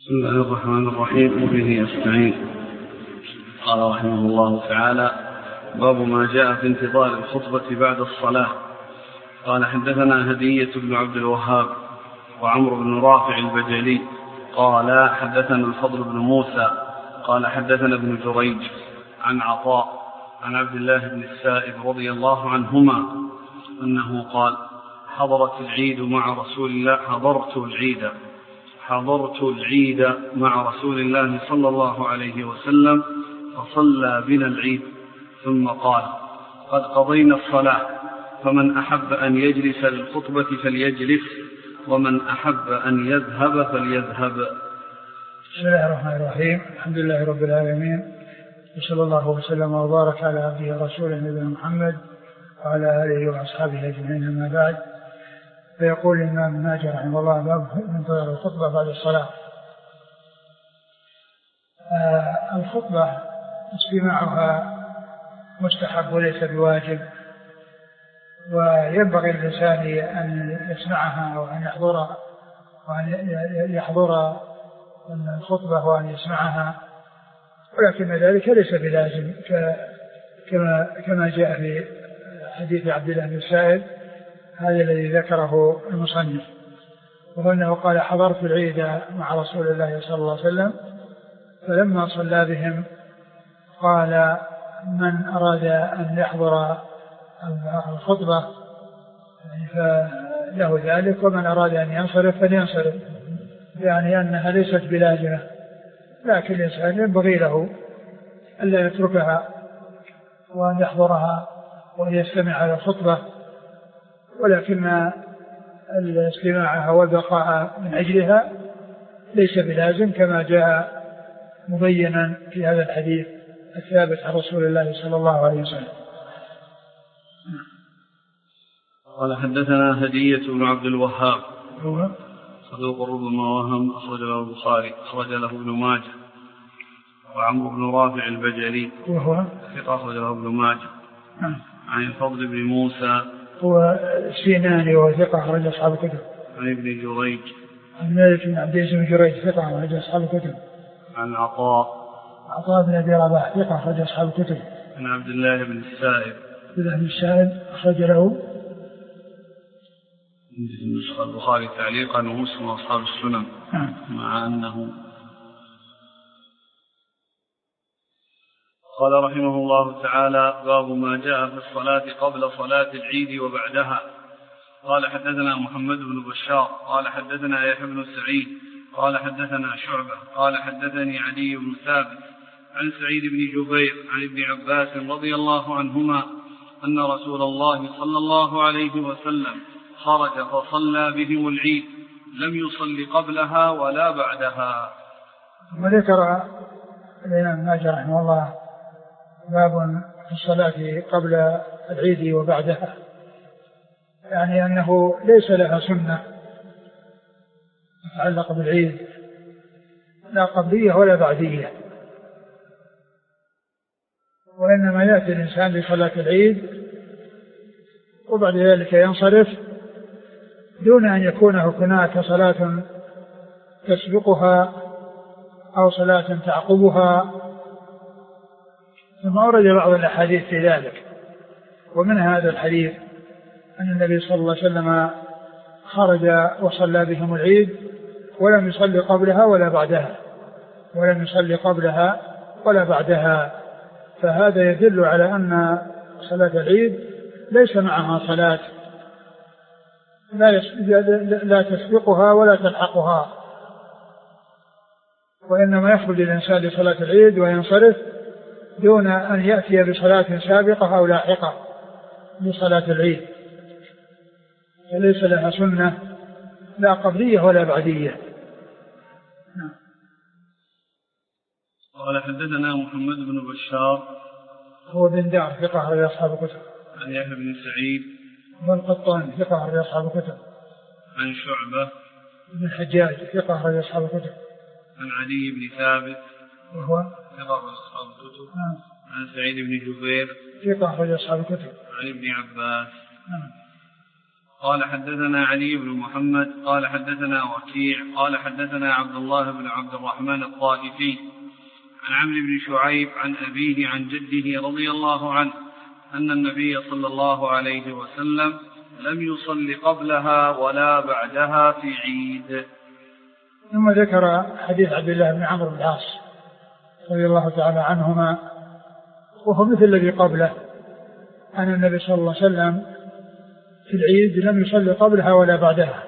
بسم الله الرحمن الرحيم وبه أستعين. قال رحمه الله تعالى: باب ما جاء في انتظار الخطبة بعد الصلاة. قال: حدثنا هدية بن عبد الوهاب وعمرو بن رافع البجلي قال: حدثنا الفضل بن موسى قال: حدثنا ابن جريج عن عطاء عن عبد الله بن السائب رضي الله عنهما أنه قال: حضرت العيد مع رسول الله صلى الله عليه وسلم فصلى بنا العيد ثم قال: قد قضينا الصلاة، فمن أحب أن يجلس للخطبة فليجلس، ومن أحب أن يذهب فليذهب. بسم الله الرحمن الرحيم. الحمد لله رب العالمين، وصلى الله وسلم وبارك على عبده ورسوله نبينا محمد وعلى آله وأصحابه أجمعين، أما بعد. فيقول الإمام ابن ماجه رحمه الله: باب انتظار الخطبة بعد الصلاة. الخطبة استماعها مستحب وليس بواجب، وينبغي الإنسان أن يسمعها وأن يحضر الخطبة وأن يسمعها، ولكن ذلك ليس بلازم، كما جاء في حديث عبد الله بن السائب هذا الذي ذكره المصنف، وأنه قال: حضرت العيد مع رسول الله صلى الله عليه وسلم، فلما صلى بهم قال: من أراد أن يحضر الخطبة فله ذلك، ومن أراد أن ينصرف فلينصرف، يعني أنها ليست بلازمة، لكن الإنسان ينبغي له ألا يتركها وأن يحضرها وأن يستمع على الخطبة، ولكن الاستماعها والبقاء من أجلها ليس بلازم، كما جاء مبينا في هذا الحديث الثابت عن رسول الله صلى الله عليه وسلم. قال: حدثنا هدية بن عبد الوهاب هو صدوق ربما وهم، أخرج له البخاري، أخرج له ابن ماجه. وعمرو بن رافع البجلي وهو ثقة، أخرج له ابن ماجه. عن الفضل بن موسى هو السيناني وثقة، أخرج أصحاب الكتب. عن ابن جريج عن مالك بن عبد العزيز بن جريج ثقة، أخرج أصحاب الكتب. عن عطاء بن أبي رباح ثقة، أخرج أصحاب الكتب. عن عبد الله بن السائب أخرج له البخاري تعليقا ومسلم وأصحاب السنن. مع أنه قال رحمه الله تعالى: باب ما جاء في الصلاة قبل صلاة العيد وبعدها. قال: حدثنا محمد بن بشار قال: حدثنا يحيى بن سعيد قال: حدثنا شعبة قال: حدثني علي بن ثابت عن سعيد بن جبير عن ابن عباس رضي الله عنهما أن رسول الله صلى الله عليه وسلم خرج فصلى بهم العيد، لم يصل قبلها ولا بعدها. وذكر الإمام ماجه رحمه الله باب في الصلاة قبل العيد وبعدها، يعني أنه ليس لها سنة تتعلق بالعيد، لا قبلية ولا بعدية، وإنما يأتي الإنسان لصلاة العيد وبعد ذلك ينصرف، دون أن يكون هناك صلاة تسبقها أو صلاة تعقبها. ثم أورد بعض الأحاديث في ذلك، ومن هذا الحديث أن النبي صلى الله عليه وسلم خرج وصلى بهم العيد ولم يصلي قبلها ولا بعدها، فهذا يدل على أن صلاة العيد ليس معها صلاة لا تسبقها ولا تلحقها، وإنما يخرج الإنسان لصلاة العيد وينصرف دون أن يأتي بصلاة سابقة أو لاحقة لصلاة العيد، فليس لها سنة لا قبلية ولا بعدية. قال: حدثنا محمد بن بشار هو بن دار ثقة، أخرج أصحاب الكتب. عن يحيى بن سعيد بن قطان ثقة، أخرج أصحاب الكتب. عن شعبة بن الحجاج ثقة، أخرج أصحاب الكتب. عن علي بن ثابت وهو ثقة، أخرج أصحاب الكتب. عن سعيد بن جبير ثقة، أخرج أصحاب الكتب. عن ابن عباس قال حدثنا علي بن محمد قال حدثنا وكيع قال حدثنا عبد الله بن عبد الرحمن الطائفي عن عمرو بن شعيب عن أبيه عن جده رضي الله عنه أن النبي صلى الله عليه وسلم لم يصل قبلها ولا بعدها في عيد. ثم ذكر حديث عبد الله بن عمرو بن العاص رضي الله تعالى عنهما وهو مثل الذي قبله أن النبي صلى الله عليه وسلم في العيد لم يصلي قبلها ولا بعدها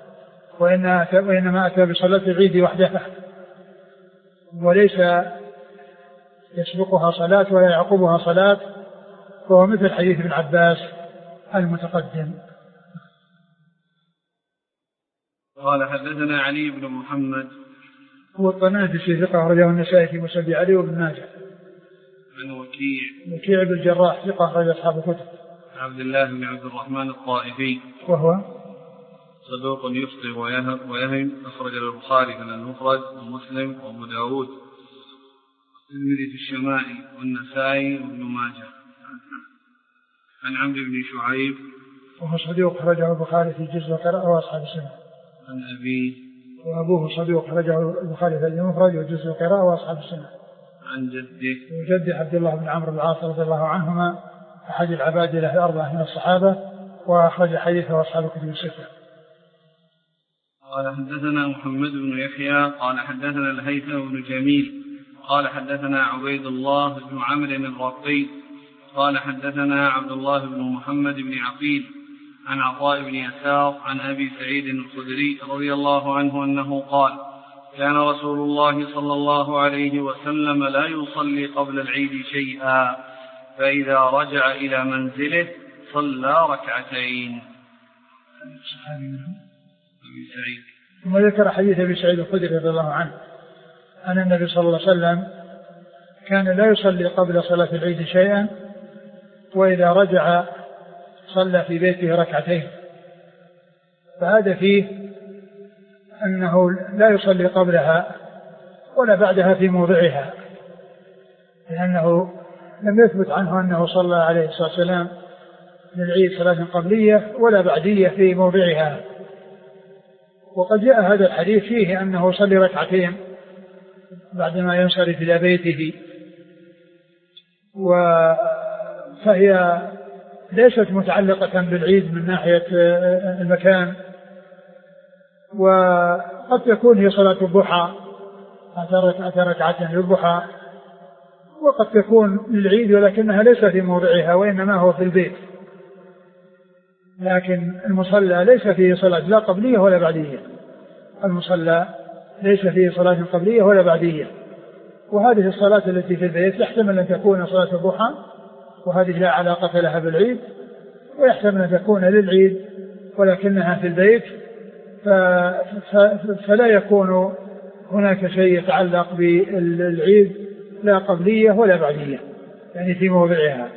وإنما أتى بصلاة العيد وحدها وليس يسبقها صلاة ولا يعقبها صلاة وهو مثل حديث ابن عباس المتقدم. قال حدثنا علي بن محمد هو الطنافسي ثقة أخرجه النسائي في مسند علي وابن ماجه. عن وكيع بن الجراح ثقة أخرج أصحاب الكتب. عبد الله بن عبد الرحمن الطائفي وهو صدوق يخطئ ويهم أخرج البخاري من المفرد ومسلم وأبو داود والترمذي في الشمائل والنسائي وابن ماجه. عن عمرو بن شعيب وهو صدوق أخرجه البخاري في جزء القراءة وأصحاب السنة. عن أبيه وأبوه صدوق أخرجه البخاري في المفرد وجزء القراءة وأصحاب السنة. عن جده وجد عبد الله بن عمرو بن العاص رضي الله عنهما أحد العبادلة الأربعة من الصحابة وأخرج حديثه أصحاب الكتب الستة. قال حدثنا محمد بن يحيى قال حدثنا الهيثم بن جميل قال حدثنا عبيد الله بن عمرو الرقي قال حدثنا عبد الله بن محمد بن عقيل عن عطاء بن يسار عن أبي سعيد الخدري رضي الله عنه أنه قال كان رسول الله صلى الله عليه وسلم لا يصلي قبل العيد شيئا فإذا رجع إلى منزله صلى ركعتين. أبي سعيد ثم ذكر حديث أبي سعيد الخدري رضي الله عنه أن النبي صلى الله عليه وسلم كان لا يصلي قبل صلاة العيد شيئا وإذا رجع صلى في بيته ركعتين. فهذا فيه أنه لا يصلي قبلها ولا بعدها في موضعها لأنه لم يثبت عنه أنه صلى عليه الصلاة والسلام للعيد صلاة قبلية ولا بعدية في موضعها. وقد جاء هذا الحديث فيه أنه صلي ركعتين بعدما ينصرف إلى بيته فهي ليست متعلقة بالعيد من ناحية المكان وقد تكون هي صلاة الضحى أتى ركعتين للضحى وقد تكون للعيد ولكنها ليس في موضعها وإنما هو في البيت لكن المصلى ليس فيه صلاة لا قبلية ولا بعدية. المصلى ليس فيه صلاة قبلية ولا بعدية وهذه الصلاة التي في البيت يحتمل أن تكون صلاة الضحى وهذه لا علاقة لها بالعيد ويحتمل أن تكون للعيد ولكنها في البيت فلا يكون هناك شيء يتعلق بالعيد لا قبلية ولا بعدية يعني في موضعها.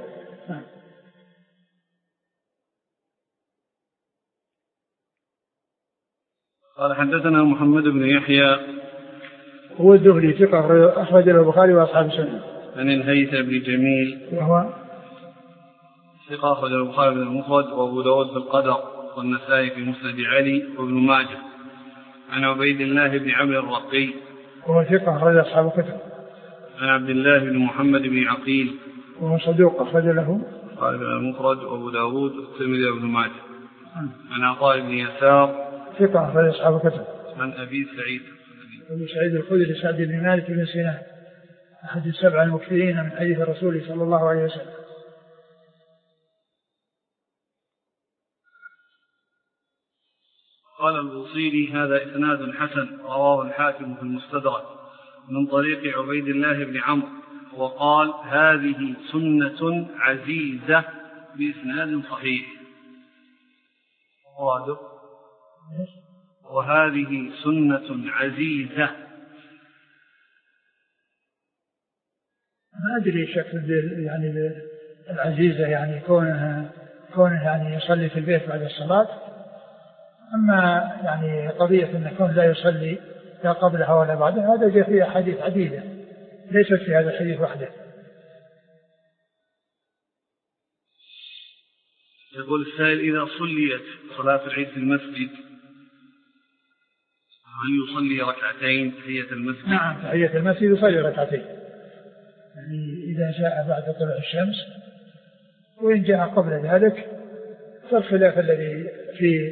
قال حدثنا محمد بن يحيى هو الزهري ثقة أخرج له البخاري وأصحاب السنة. عن الهيثم بن جميل وهو ثقة أخرج له البخاري في المفرد وأبو داود في القدر والنسائي في مسند علي وابن ماجه. عن عبيد الله بن عمرو الرقي وهو ثقة أخرج أصحاب الكتب. عن عبد الله بن محمد بن عقيل وهو صدوق أخرج له البخاري في المفرد وأبو داود والترمذي وابن ماجه. عن عطاء بن يسار ثقة أخرج أصحاب الكتب. عن أبي سعيد الخدري سعد بن مالك بن سنان أحد السبع المكثرين من حديث الرسول صلى الله عليه وسلم. قال البوصيري هذا إسناد حسن رواه الحاكم في المستدرك من طريق عبيد الله بن عمرو وقال هذه سنة عزيزة بإسناد صحيح. وهذه سنة عزيزة. ما أدري شكل يعني العزيزة يعني كونه يعني يصلي في البيت بعد الصلاة. أما يعني قضية أن يكون لا يصلي لا قبلها ولا بعدها هذا جاء فيها حديث عديدة ليست في هذا الحديث وحده. يقول السائل: إذا صليت صلاة العيد في المسجد هل يصلي ركعتين تحية المسجد؟ نعم، تحية المسجد يصلي ركعتين، يعني إذا جاء بعد طلوع الشمس، وإن جاء قبل ذلك فالخلاف الذي في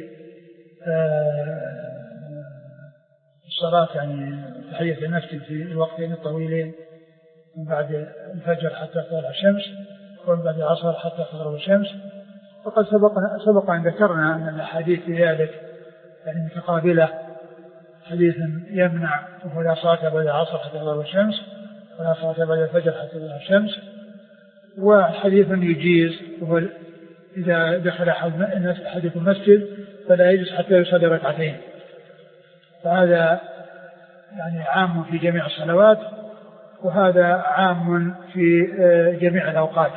الصلاة يعني تحية المسجد في الوقتين الطويلين من بعد الفجر حتى تطلع الشمس ومن بعد العصر حتى تغرب الشمس. وقد سبق أن ذكرنا أن الأحاديث في ذلك يعني متقابلة، حديث يمنع وهو لا صلاة بعد العصر حتى تغرب الشمس ولا صلاة بعد الفجر حتى تطلع الشمس، وحديث يجيز وهو إذا دخل أحدكم المسجد فلا يجلس حتى يصلي ركعتين. فهذا يعني عام في جميع الصلوات، وهذا عام في جميع الأوقات.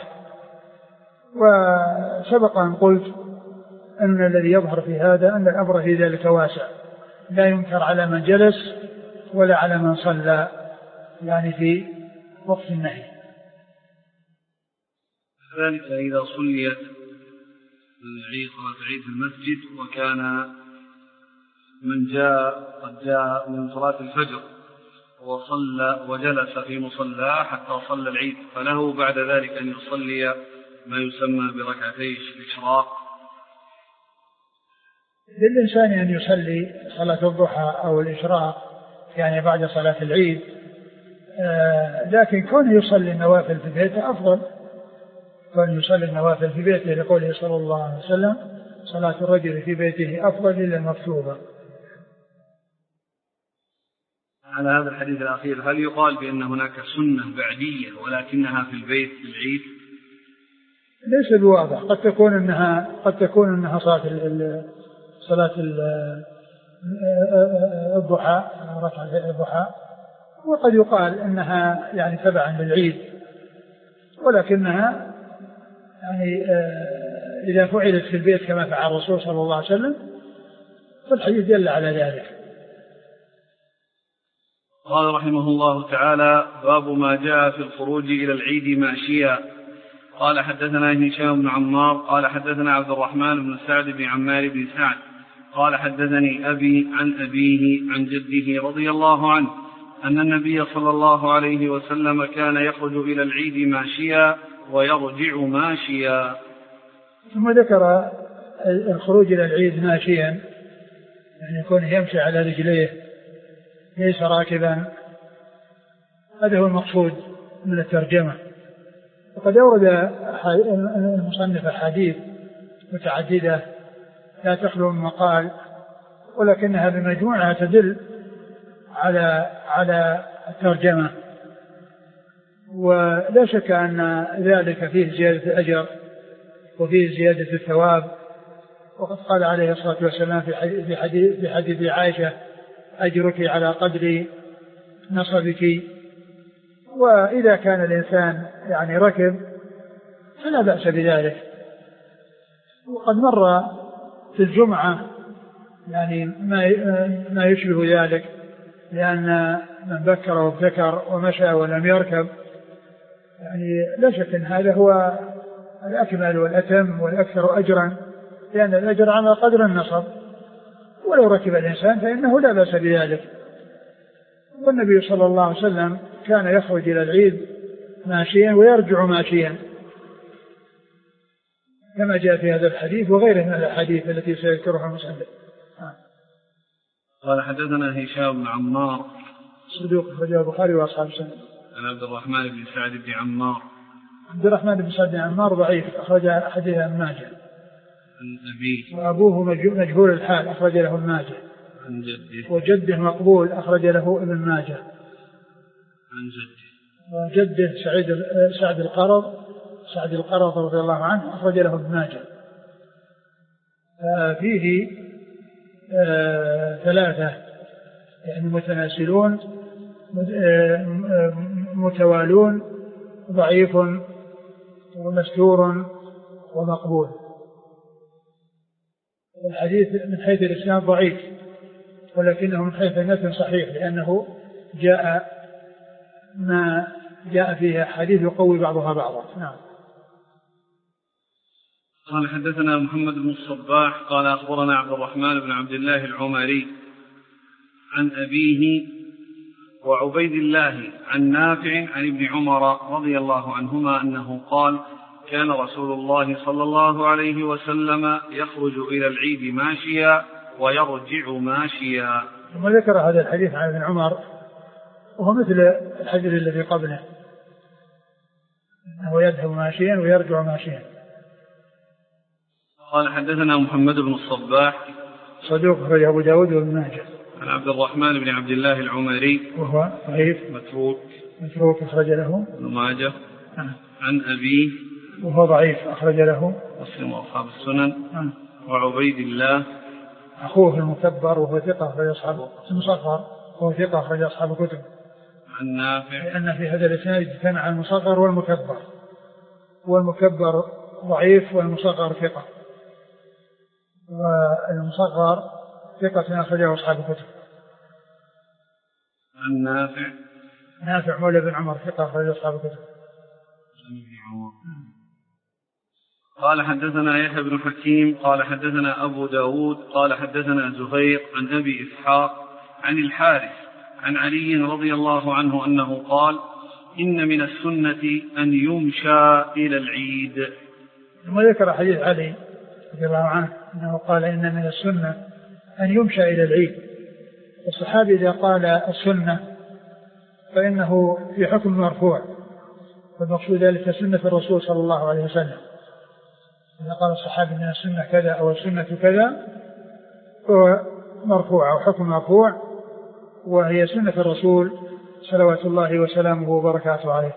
وسبق أن قلت أن الذي يظهر في هذا أن الأمر في ذلك واسع، لا ينكر على من جلس ولا على من صلى يعني في وقت النهي. ذلك إذا صليت العيد صلاة العيد في المسجد وكان من قد جاء من صلاة الفجر وصلى وجلس في مصلاه حتى صلى العيد، فله بعد ذلك أن يصلي ما يسمى بركعتي الإشراق. للإنسان أن يصلي صلاة الضحى أو الإشراق يعني بعد صلاة العيد، لكن كونه يصلي النوافل في بيته أفضل، كونه يصلي النوافل في بيته لقوله صلى الله عليه وسلم: صلاة الرجل في بيته أفضل إلا المكتوبة. على هذا الحديث الأخير هل يقال بأن هناك سنة بعدية ولكنها في البيت في العيد؟ ليس بواضح، قد تكون أنها صلاة الضحى، ركعة الضحى، وقد يقال أنها يعني تبعا للعيد، ولكنها يعني إذا فعلت في البيت كما فعل الرسول صلى الله عليه وسلم فالحديث دل على ذلك. قال رحمه الله تعالى: باب ما جاء في الخروج إلى العيد ماشيا. قال حدثنا هشام بن عمار قال حدثنا عبد الرحمن بن سعد بن عمار بن سعد قال حدثني أبي عن أبيه عن جده رضي الله عنه أن النبي صلى الله عليه وسلم كان يخرج إلى العيد ماشيا ويرجع ماشيا. ثم ذكر الخروج إلى العيد ماشيا، يعني يكون يمشي على رجليه ليس راكبا، هذا هو المقصود من الترجمة. وقد أورد المصنف أحاديث متعددة لا تخلو من مقال، ولكنها بمجموعها تدل على الترجمة، ولا شك أن ذلك فيه زيادة الأجر وفيه زيادة الثواب. وقد قال عليه الصلاة والسلام في حديث عائشة: أجرك على قدر نصبك. وإذا كان الإنسان يعني ركب فلا بأس بذلك. وقد مر في الجمعة يعني ما يشبه ذلك، لأن من بكر وابتكر ومشى ولم يركب يعني لا شك أن هذا هو الأكمل والأتم والأكثر أجرا، لأن الأجر على قدر النصب، ولو ركب الإنسان فإنه لا بأس بذلك. والنبي صلى الله عليه وسلم كان يخرج إلى العيد ماشيا ويرجع ماشيا كما جاء في هذا الحديث وغيره من الأحاديث التي سيذكرها المصنف. قال حدثنا هشام بن عمار صدوق أخرجه البخاري وأصحاب السنن. عن عبد الرحمن بن سعد بن عمار. عبد الرحمن بن سعد بن عمار ضعيف، أخرج حديث ابن ماجه. عن أبيه وأبوه مجهول الحال، أخرج له ابن ماجه. عن جده وجده مقبول، أخرج له ابن ماجه. عن جده وجده سعد القرض رضي الله عنه، أخرج له ابن ماجه. فيه ثلاثة يعني متناسلون متوالون، ضعيف ومستور ومقبول. الحديث من حيث الإسناد ضعيف، ولكنه من حيث المتن صحيح، لأنه جاء ما جاء فيه حديث يقوي بعضها بعضا. نعم. قال حدثنا محمد بن الصباح قال أخبرنا عبد الرحمن بن عبد الله العمري عن أبيه وعبيد الله عن نافع عن ابن عمر رضي الله عنهما أنه قال كان رسول الله صلى الله عليه وسلم يخرج إلى العيد ماشيا ويرجع ماشيا. ثم ذكر هذا الحديث عن ابن عمر وهو مثل الحديث الذي قبله أنه يذهب ماشيا ويرجع ماشيا. قال حدثنا محمد بن الصباح صدوق أخرجه أبو داود وابن ماجه. عن عبد الرحمن بن عبد الله العمري وهو ضعيف متروك أخرج له ابن ماجه. عن أبيه وهو ضعيف أخرج له مسلم وأصحاب السنن. وعبيد الله أخوه المكبر وهو ثقة أخرج أصحابه المصغر وهو ثقة أخرج أصحاب الكتب. عن نافع لأن في هذا الإسناد اجتمع المصغر والمكبر ضعيف والمصغر ثقة والمصغر ثقة أخرجه أصحاب الكتب. عن نافع مولى بن عمر ثقة أخرجه أصحاب الكتب. قال حدثنا يحيى بن حكيم قال حدثنا أبو داود قال حدثنا زهير عن أبي إسحاق عن الحارث عن علي رضي الله عنه أنه قال إن من السنة أن يمشى إلى العيد. ثم ذكر حديث علي رضي الله عنه أنه قال إن من السنة أن يمشى إلى العيد. الصحابي إذا قال السنة فإنه في حكم مرفوع والمقصود ذلك سنة الرسول صلى الله عليه وسلم. إذا قال الصحابي من السنة كذا أو السنة كذا هو مرفوع أو حكم مرفوع وهي سنة الرسول صلوات الله وسلامه وبركاته عليه.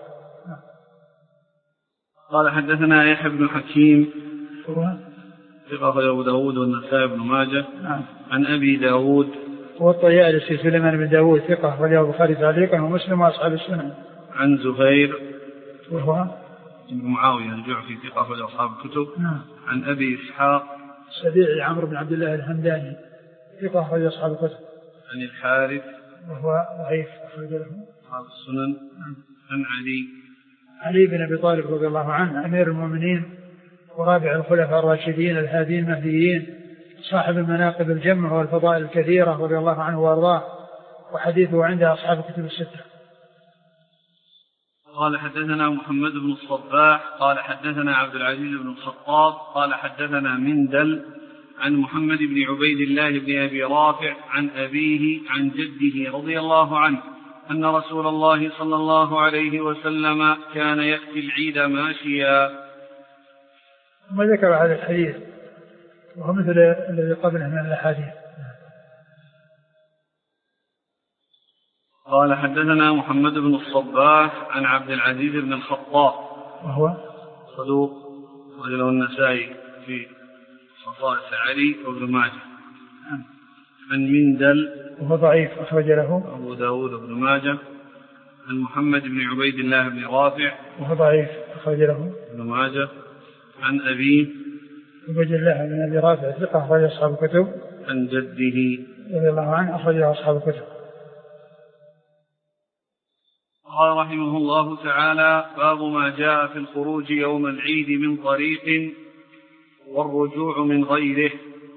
قال حدثنا يحيى بن حكيم ثقة أبو داود والنسائي بن ماجه. عن أبي داود والطيالسي سليمان بن داود ثقة وله البخاري تعليقا ومسلم وأصحاب السنن. عن زهير وهو بن معاوية الجعفي ثقة وله أصحاب الكتب. عن أبي إسحاق السبيعي عمرو بن عبد الله الهمداني ثقة وله أصحاب الكتب. عن الحارث وهو ضعيف أخرج له أصحاب السنن. عن علي بن أبي طالب رضي الله عنه أمير المؤمنين ورابع الخلفاء الراشدين الهاديين المهديين صاحب المناقب الجمع والفضائل الكثيرة رضي الله عنه وارضاه وحديثه عند أصحاب الكتب الستة. قال حدثنا محمد بن الصباح قال حدثنا عبد العزيز بن الخطاب قال حدثنا مندل عن محمد بن عبيد الله بن أبي رافع عن أبيه عن جده رضي الله عنه أن رسول الله صلى الله عليه وسلم كان يأتي العيد ماشيا. ثم ذكر هذا الحديث وهو مثل الذي قبله من الأحاديث. قال حدثنا محمد بن الصباح عن عبد العزيز بن الخطاب وهو صدوق رجله النسائي في خصائص علي وابن ماجه. عن مندل وهو ضعيف أخرج له أبو داود وابن ماجه. عن محمد بن عبيد الله بن رافع وهو ضعيف أخرج له ابن ماجه. عن أبيه عبيد الله بن أبي رافع ثقة أخرج أصحاب الكتب. عن جده رضي الله عنه أخرج أصحاب الكتب. قال رحمه الله تعالى باب ما جاء في الخروج يوم العيد من طريق والرجوع من غيره.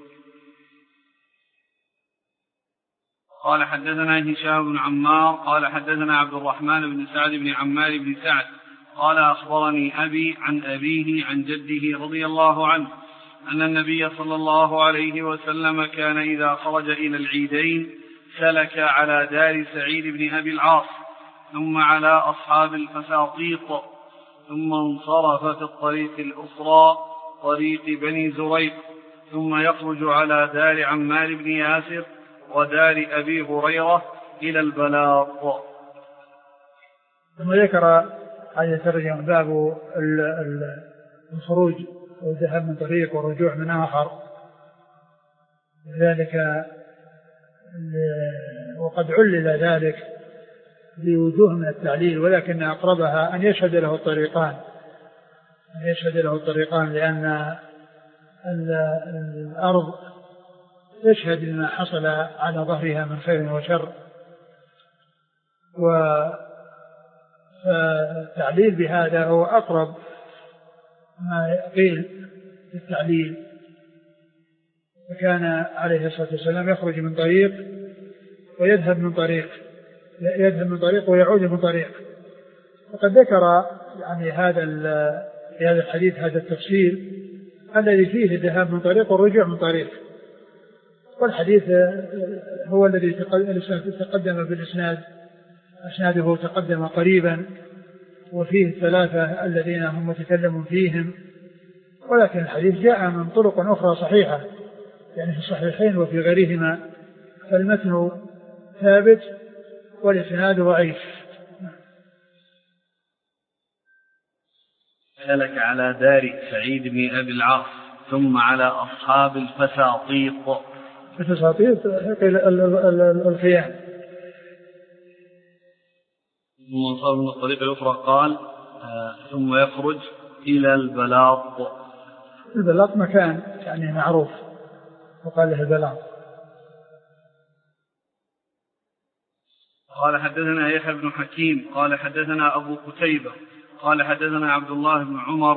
قال حدثنا هشام بن عمار قال حدثنا عبد الرحمن بن سعد بن عمار بن سعد قال أخبرني أبي عن أبيه عن جده رضي الله عنه أن النبي صلى الله عليه وسلم كان إذا خرج إلى العيدين سلك على دار سعيد بن أبي العاص ثم على أصحاب الفساطيط ثم انصرف في الطريق الأخرى طريق بني زريق ثم يخرج على دار عمار بن ياسر ودار أبي هريرة إلى البلاط. ثم ذكر هذا الترجمة باب الخروج والذهاب من طريق والرجوع من آخر ذلك وقد علل ذلك بوجوه من التعليل ولكن أقربها أن يشهد له الطريقان لأن الأرض تشهد لما حصل على ظهرها من خير وشر والتعليل بهذا هو أقرب ما قيل التعليل. فكان عليه الصلاة والسلام يخرج من طريق ويذهب من طريق، يذهب من طريق ويعود من طريق. وقد ذكر يعني في هذا الحديث هذا التفصيل الذي فيه الذهاب من طريق والرجوع من طريق. والحديث هو الذي تقدم بالإسناد، أسناده تقدم قريبا، وفيه الثلاثة الذين هم متكلم فيهم، ولكن الحديث جاء من طرق أخرى صحيحة يعني في الصحيحين وفي غيرهما، فالمتن ثابت والإسناد ضعيف. سألك على دار سعيد بن أبي العاص ثم على أصحاب الفساطيط. الفساطيط الخيام. وصار من الطريق الأخرى قال ثم يخرج إلى البلاط. البلاط مكان يعني معروف وقال له البلاط. قال حدثنا يحيى بن حكيم قال حدثنا أبو قتيبة قال حدثنا عبد الله بن عمر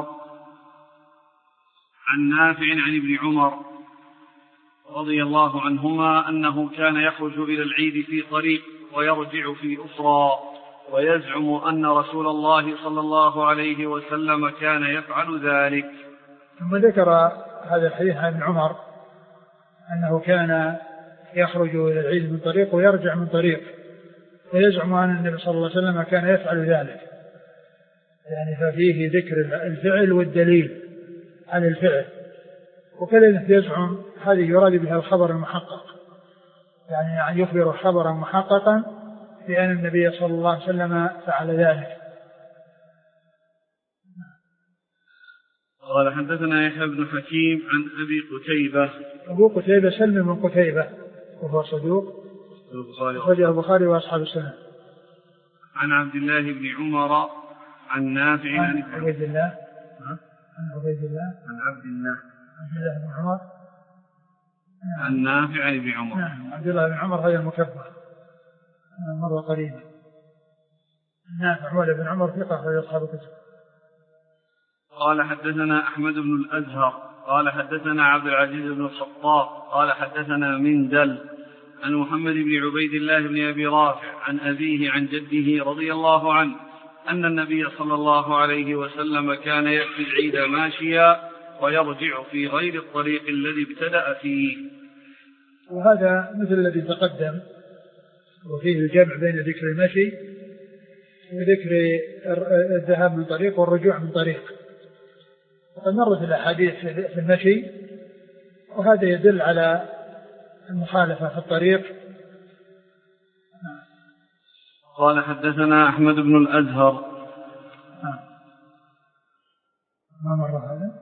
عن نافع عن ابن عمر رضي الله عنهما أنه كان يخرج إلى العيد في طريق ويرجع في أخرى، ويزعم أن رسول الله صلى الله عليه وسلم كان يفعل ذلك. ثم ذكر هذا الحديث عن ابن عمر أنه كان يخرج إلى العيد من طريق ويرجع من طريق، ويزعم أن النبي صلى الله عليه وسلم كان يفعل ذلك، يعني ففيه ذكر الفعل والدليل على الفعل. وكلمة يزعم هذه يراد بها الخبر المحقق، يعني يخبر خبرا محققا بأن النبي صلى الله عليه وسلم فعل ذلك. قال حدثنا يحيى بن حكيم عن أبي قتيبة. أبو قتيبة سلم بن قتيبة وهو صدوق أخرجه البخاري وأصحاب السنة. عن عبد الله بن عمر عن نافع عن عبيد الله عن عبد الله بن عمر عن نافع بن عمر. نعم عبد الله بن عمر هذا المكبر مرة قريبا. نافع مولى بن عمر ثقة أخرج أصحاب الكتب. قال حدثنا أحمد بن الأزهر قال حدثنا عبد العزيز بن الخطاب قال حدثنا مندل عن محمد بن عبيد الله بن أبي رافع عن أبيه عن جده رضي الله عنه أن النبي صلى الله عليه وسلم كان يأتي العيد ماشيا ويرجع في غير الطريق الذي ابتدأ فيه. وهذا مثل الذي تقدم، وفيه الجمع بين ذكر المشي وذكر الذهاب من طريق والرجوع من طريق. وقد مرت الأحاديث في المشي، وهذا يدل على المخالفة في الطريق. قال حدثنا أحمد بن الأزهر. ما مر هذا؟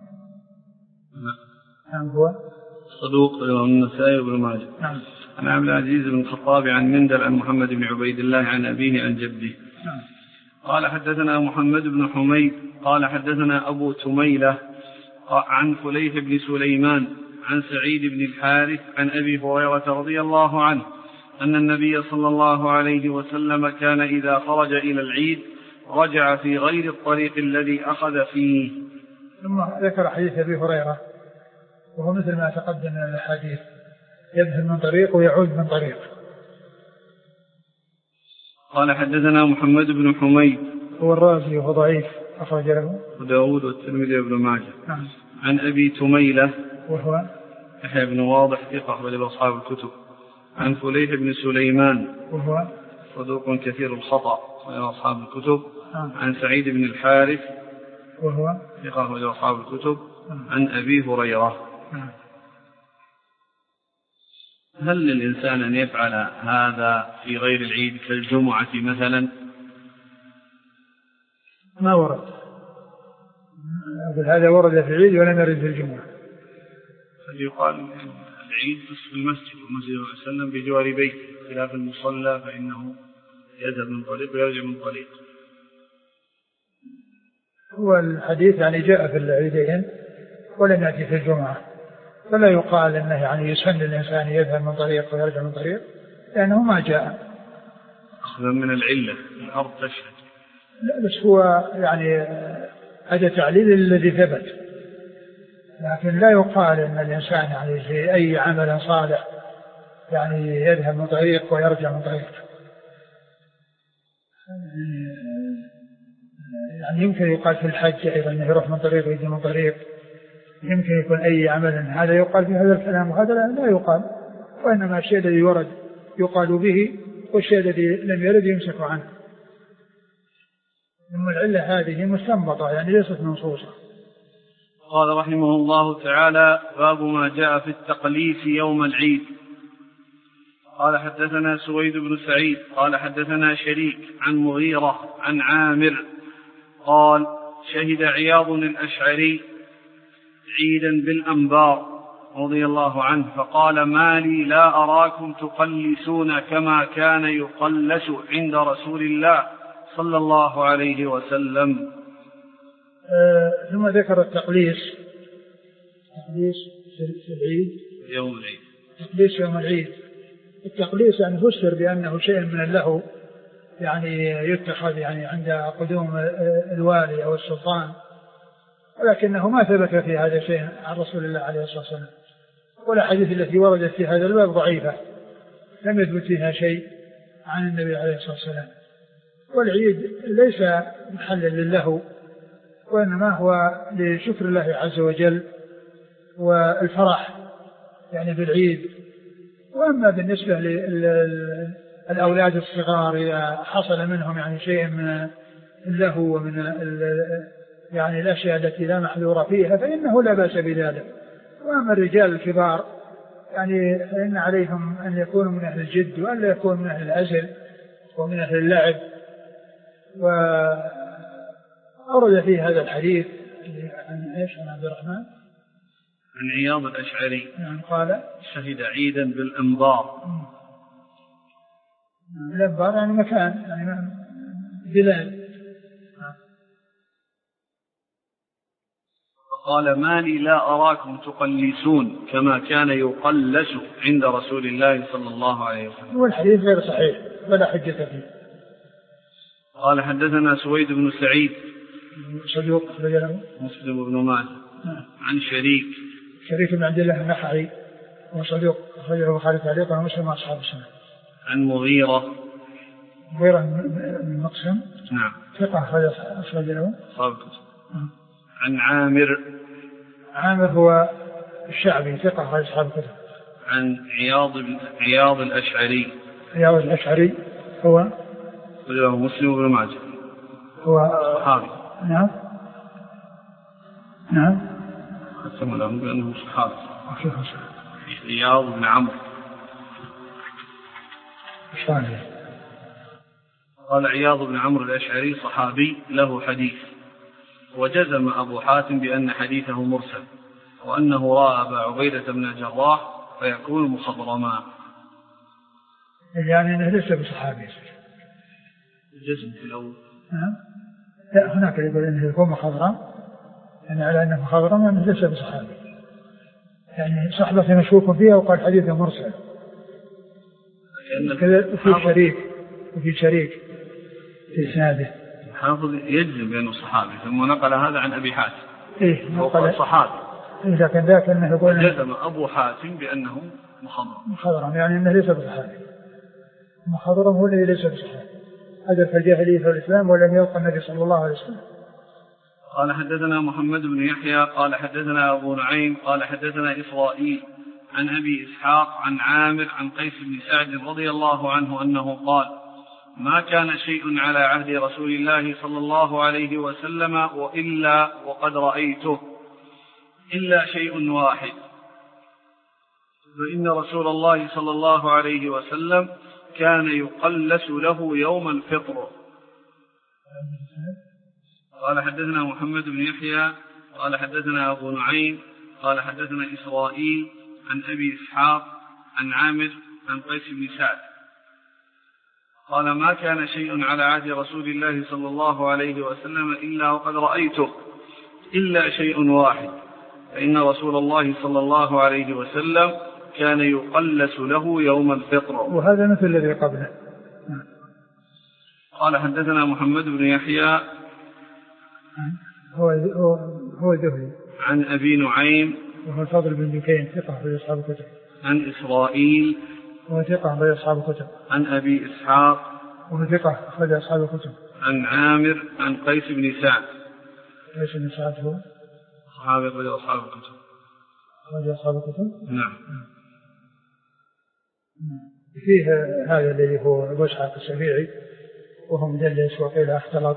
نعم هو صدوق النسائي وابن ماجه. نعم. عن عبد العزيز بن الخطاب عن مندل عن محمد بن عبيد الله عن أبيه عن جده. نعم. قال حدثنا محمد بن حميد قال حدثنا أبو تميلة عن فليح بن سليمان عن سعيد بن الحارث عن أبي هريرة رضي الله عنه أن النبي صلى الله عليه وسلم كان إذا خرج إلى العيد رجع في غير الطريق الذي أخذ فيه. ثم ذكر حديث أبي هريرة وهو مثل ما تقدم من الحديث، يذهب من طريق ويعود من طريق. قال حدثنا محمد بن حميد هو الرازي وهو ضعيف أخرج له وداود والترمذي وابن ماجه. نعم. عن أبي تميلة وهو يحيى بن واضح ثقة أخرج أصحاب الكتب. عن فليح بن سليمان وهو صدوق كثير الخطأ أخرج أصحاب الكتب. نعم. عن سعيد بن الحارث وهو ثقة أخرج أصحاب الكتب. عن أبي هريرة. هل للإنسان أن يفعل هذا في غير العيد كالجمعة مثلا؟ ما ورد هذا، ورد في العيد ولم يرد في الجمعة. يقال العيد في المسجد والمسجد صلى الله عليه وسلم بجوار بيته خلاف المصلى فإنه يذهب من طريق ويرجع من طريق. هو الحديث يعني جاء في العيدين ولم يأتي في الجمعة، فلا يقال أنه يعني يسن للإنسان يذهب من طريق ويرجع من طريق، لأنه ما جاء. أخذا من العلة الأرض تشهد. لا بس هو يعني هذا تعليل الذي ثبت، لكن لا يقال أن الإنسان يعني في أي عمل صالح يعني يذهب من طريق ويرجع من طريق. يعني يمكن يقال في الحج أيضا أنه يروح من طريق ويجي من طريق، يمكن يكون أي عمل هذا يقال في هذا الكلام وهذا لا يقال، وإنما الشيء الذي ورد يقال به والشيء الذي لم يرد يمسك عنه. ثم العلة هذه مستنبطة يعني ليست منصوصة. قال رحمه الله تعالى: باب ما جاء في التقليس يوم العيد. قال حدثنا سويد بن سعيد قال حدثنا شريك عن مغيرة عن عامر قال: شهد عياض الأشعري عيدا بالأنبار رضي الله عنه فقال: ما لي لا أراكم تقلسون كما كان يقلس عند رسول الله صلى الله عليه وسلم. ثم ذكر التقليس في العيد يوم العيد، تقليس يوم العيد. التقليس يعني فسر بأنه شيء من اللهو يعني يتخذ يعني عند قدوم الوالي أو السلطان، ولكنه ما ثبت في هذا شيء عن رسول الله عليه الصلاة والسلام، والأحاديث التي وردت في هذا الباب ضعيفة لم يثبت فيها شيء عن النبي عليه الصلاة والسلام. والعيد ليس محلا للهو، وإنما هو لشكر الله عز وجل والفرح يعني بالعيد. وأما بالنسبة للأولاد الصغار إذا حصل منهم يعني شيء من اللهو ومن يعني الأشياء التي لا محذور فيها فإنه لا بأس بذلك. وأما الرجال الكبار يعني فإن عليهم أن يكونوا من أهل الجد وأن لا يكونوا من أهل العزل ومن أهل اللعب. وأورد في هذا الحديث عن إيش عن عبد الرحمن عن عياض الأشعري يعني قال: شهد عيدا بالأنبار. الأنبار يعني مكان يعني بلاد. فقال: ما لي لا أراكم تقلسون كما كان يقلس عند رسول الله صلى الله عليه وسلم. والحديث غير صحيح ولا حجة فيه. قال حدثنا سويد بن سعيد صدوق مسلم بن ماجه عن شريك بن عبد الله النخعي وصدوق أخرجه البخاري تعليقا ومسلم وأصحاب السنة. عن مغيرة من مقسم نعم ثقة أخرجه. عن عامر هو الشعبي ثقة أخرج أصحاب الكتب. عن عياض الأشعري هو مسلم بن ماجه هو صحابي. نعم قسم لهم بأنه صحابي. عياض بن عمرو. قال عياض بن عمرو الأشعري صحابي له حديث، وجزم أبو حاتم بأن حديثه مرسل وأنه رأى أبا عبيدة بن الجراح فيكون مخضرما، يعني أنه ليس بصحابي. الجزم في الأول لا هناك يقول أنه يكون مخضرم يعني على أنه مخضرم يعني ليس بصحابي، يعني صحبة مشكوك فيها وقال حديثه مرسل. وفي شريك في إسناده حافظ يجزم بأنه صحابي ثم نقل هذا عن أبي حاتم نقل صحابي. لكن ذاك أنه يقول جزم أبو حاتم بأنه مخضرم يعني أنه ليس بصحابي. مخضرم هو الذي ليس بصحابي، هذا في الجاهلية والإسلام ولم يلقى النبي صلى الله عليه وسلم. قال حدثنا محمد بن يحيى قال حدثنا أبو نعيم قال حدثنا إسرائيل عن أبي إسحاق عن عامر عن قيس بن سعد رضي الله عنه أنه قال: ما كان شيء على عهد رسول الله صلى الله عليه وسلم وإلا وقد رأيته إلا شيء واحد، فإن رسول الله صلى الله عليه وسلم كان يقلس له يوم الفطر. قال حدثنا محمد بن يحيى قال حدثنا أبو نعيم قال حدثنا إسرائيل عن أبي إسحاق عن عامر عن قيس بن سعد قال: ما كان شيء على عهد رسول الله صلى الله عليه وسلم إلا وقد رأيته إلا شيء واحد، فإن رسول الله صلى الله عليه وسلم كان يقلس له يوم الفطر. وهذا مثل الذي قبله. قال حدثنا محمد بن يحيى هو ذهلي عن أبي نعيم وهو الفضل بن دكين ثقة في أصحاب الكتب. عن إسرائيل وهو ثقة في أصحاب الكتب. عن أبي إسحاق وهو ثقة أخرج أصحاب الكتب. عن عامر عن قيس بن سعد. قيس بن سعد هو صحابي أخرج أصحاب الكتب. أخرج أصحاب الكتب. نعم. فيه هذا الذي هو أبو إسحاق السبيعي وهو مدلس وقيل اختلط.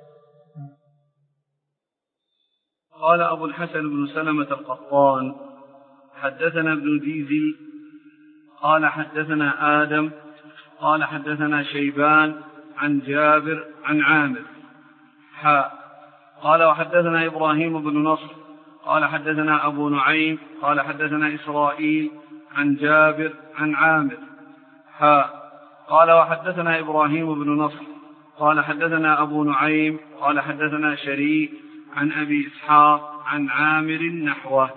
قال أبو الحسن بن سلمة القطان حدثنا ابن ديزي قال حدثنا آدم قال حدثنا شيبان عن جابر عن عامر قال وحدثنا إبراهيم بن نصر قال حدثنا أبو نعيم قال حدثنا إسرائيل عن جابر عن عامر قال وحدثنا إبراهيم بن نصر قال حدثنا أبو نعيم قال حدثنا شريك عن أبي إسحاق عن عامر نحوه.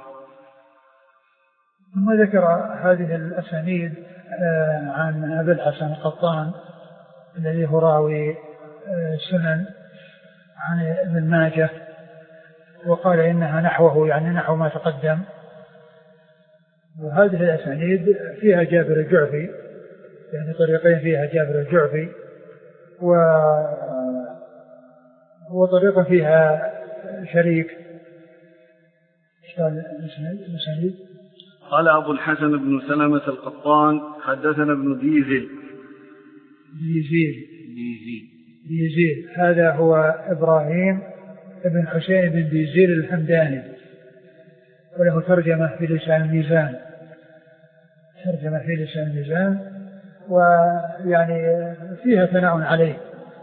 ثم ذكر هذه الأسانيد عن أبي الحسن القطان الذي هو راوي سنن عن ابن ماجه وقال إنها نحوه يعني نحو ما تقدم. وهذه الأسانيد فيها جابر الجعفي يعني طريقين فيها جابر الجعفي وطريقة فيها شريك. قال أبو الحسن بن سلمة القطان حدثنا ابن ديزل. هذا هو إبراهيم بن حسين بن ديزيل الحمداني وله ترجمة في لسان الميزان ويعني فيها ثناء عليه.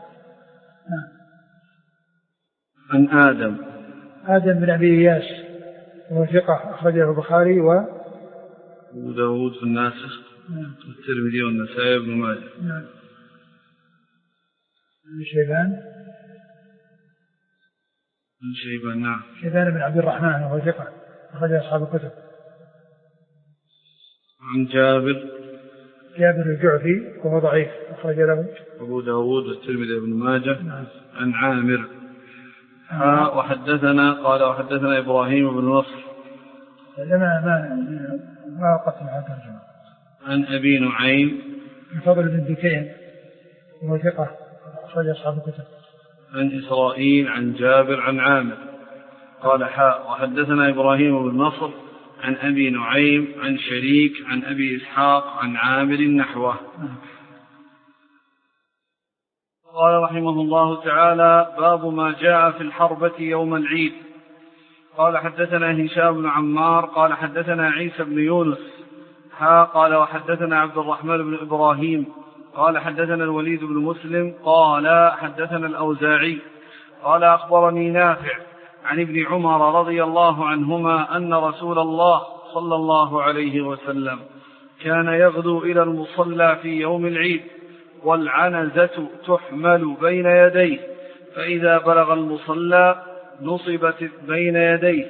عن آدم بن أبي إياس وهو ثقة أخرجه البخاري أبو داود في الناسخ والترمذي والنسائي بن ماجه. نعم. شيبان نعم. شيبان بن عبد الرحمن وهو ثقة أخرج أصحاب الكتب. عن جابر الجعفي وهو ضعيف أخرج له أبو داود والترمذي بن ماجه. نعم. عن عامر وحدثنا إبراهيم بن نصر ما وقفت مع الترجمة. عن أبي نعيم الفضل بن دكين وهو ثقة أخرج أصحاب الكتب. عن إسرائيل عن جابر عن عامر قال وحدثنا إبراهيم بن نصر عن أبي نعيم عن شريك عن أبي إسحاق عن عامر نحوه. قال رحمه الله تعالى باب ما جاء في الحربة يوم العيد. قال حدثنا هشام بن عمار قال حدثنا عيسى بن يونس قال وحدثنا عبد الرحمن بن إبراهيم قال حدثنا الوليد بن مسلم قال حدثنا الأوزاعي قال أخبرني نافع عن ابن عمر رضي الله عنهما أن رسول الله صلى الله عليه وسلم كان يغدو إلى المصلى في يوم العيد والعنزة تحمل بين يديه فإذا بلغ المصلى نصبت بين يديه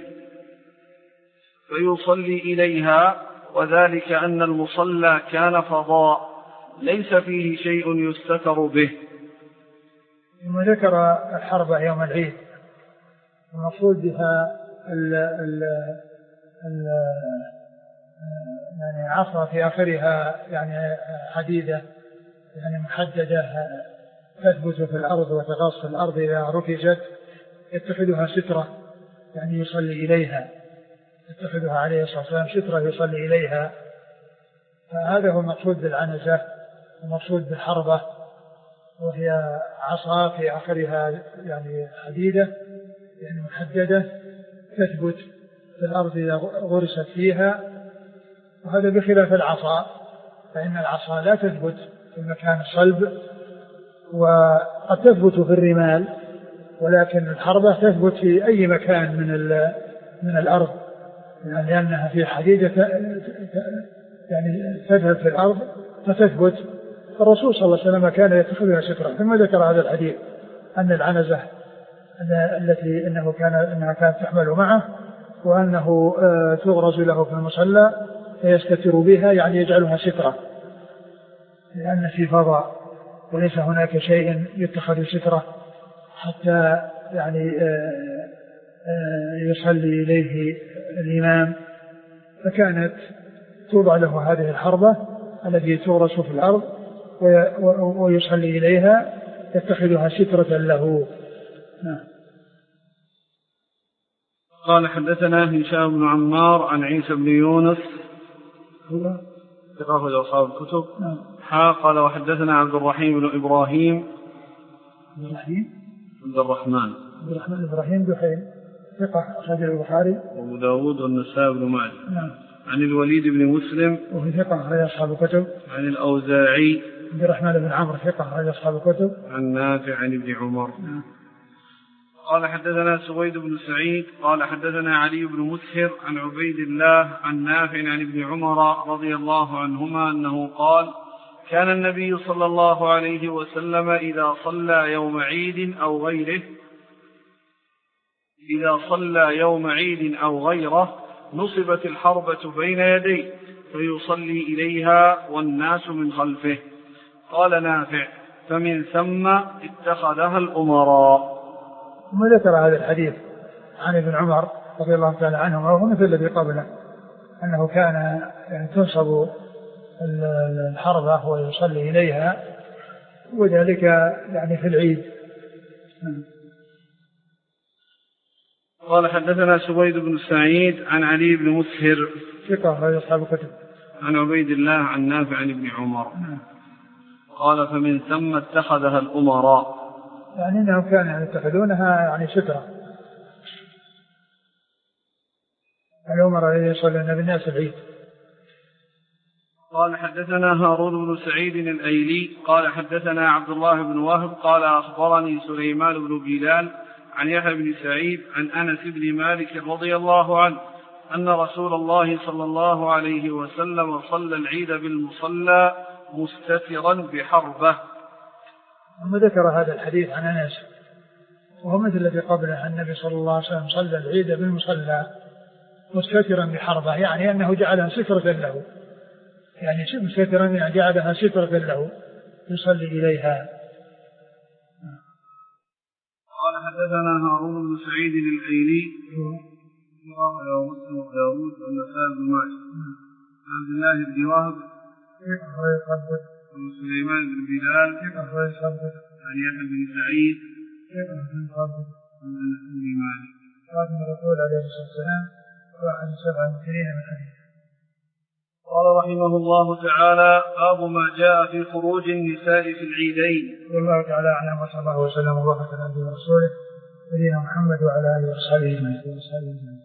فيصلي إليها وذلك أن المصلى كان فضاء ليس فيه شيء يستتر به. ثم ذكر الحرب يوم العيد المقصود بها يعني عصا في آخرها يعني حديدة يعني محددة تثبت في الأرض وتغاص في الأرض إذا ركزت يتخذها سترة يعني يصلي إليها يتخذها عليه الصلاة والسلام سترة يصلي إليها. فهذا هو المقصود بالعنزة المقصود بالحربة وهي عصا في آخرها يعني حديدة يعني محددة تثبت في الأرض إذا غرست فيها. وهذا بخلاف العصا فإن العصا لا تثبت في المكان الصلب وقد تثبت في الرمال ولكن الحربة تثبت في أي مكان من الأرض يعني لأنها في حديدة يعني تذهب في الأرض فتثبت. الرسول صلى الله عليه وسلم كان يتخذها سترة. ثم ذكر هذا الحديث أن العنزة التي إنها كانت تحمل معه وأنه تغرز له في المصلى فيستتر بها يعني يجعلها سترة لأن في فضاء وليس هناك شيء يتخذ سترة حتى يعني يصلي إليه الإمام، فكانت توضع له هذه الحربة التي تورس في الأرض ويصلي إليها يتخذها سترة له. قال حدثنا هشام بن عمار عن عيسى بن يونس ثقة أصحاب الكتب. قال وحدثنا عبد الرحيم بن إبراهيم عبد الرحمن إبراهيم دحيم ثقة أخرج البخاري وأبو داود والنسائي بن ماجه. عن الوليد بن مسلم وفي ثقة أخرج أصحاب الكتب. عن الأوزاعي عبد الرحمن بن عمرو ثقة أخرج أصحاب الكتب. عن نافع عن ابن عمر. قال حدثنا سويد بن سعيد قال حدثنا علي بن مسهر عن عبيد الله عن نافع عن ابن عمر رضي الله عنهما أنه قال كان النبي صلى الله عليه وسلم إذا صلى يوم عيد أو غيره نصبت الحربة بين يديه فيصلي إليها والناس من خلفه. قال نافع فمن ثم اتخذها الأمراء. ثم ذكر هذا الحديث عن ابن عمر رضي الله تعالى عنهما وهو مثل الذي قبله أنه كان تنصب الحربة ويصلي إليها وذلك في العيد. قال حدثنا سويد بن سعيد عن علي بن مسهر ثقة أخرج أصحاب الكتب. عن عبيد الله عن نافع عن ابن عمر. قال فمن ثم اتخذها الأمراء، إنهم كانوا يتخذونها سترة. الأمراء الذين يصلون بالناس العيد. قال حدثنا هارون بن سعيد الأيلي قال حدثنا عبد الله بن وهب قال أخبرني سليمان بن بلال عن يحيى بن سعيد عن أنس بن مالك رضي الله عنه أن رسول الله صلى الله عليه وسلم صلى العيد بالمصلى مستترا بحربة. ثم ذكر هذا الحديث عن أنس وهو مثل الذي قبله. النبي صلى الله عليه وسلم صلى العيد بالمصلى مستترا بحربة، أنه جعلها سترة له، مستترا جعلها سترة له يصلي إليها. قال حدثنا هارون بن سعيد الأيلي ومسلم وداود والنسائي بن ماجه عبد الله بن وهب وسليمان بن بلال عن يحيى بن سعيد عن أنس بن مالك قال الرسول عليه الصلاة والسلام واحد 27 من حديث. قال رحمه الله تعالى باب ما جاء في خروج النساء في العيدين. والله تعالى أعلم وصلى الله وسلم وبارك على نبينا ورسوله نبينا محمد وعلى آله وصحبه أجمعين.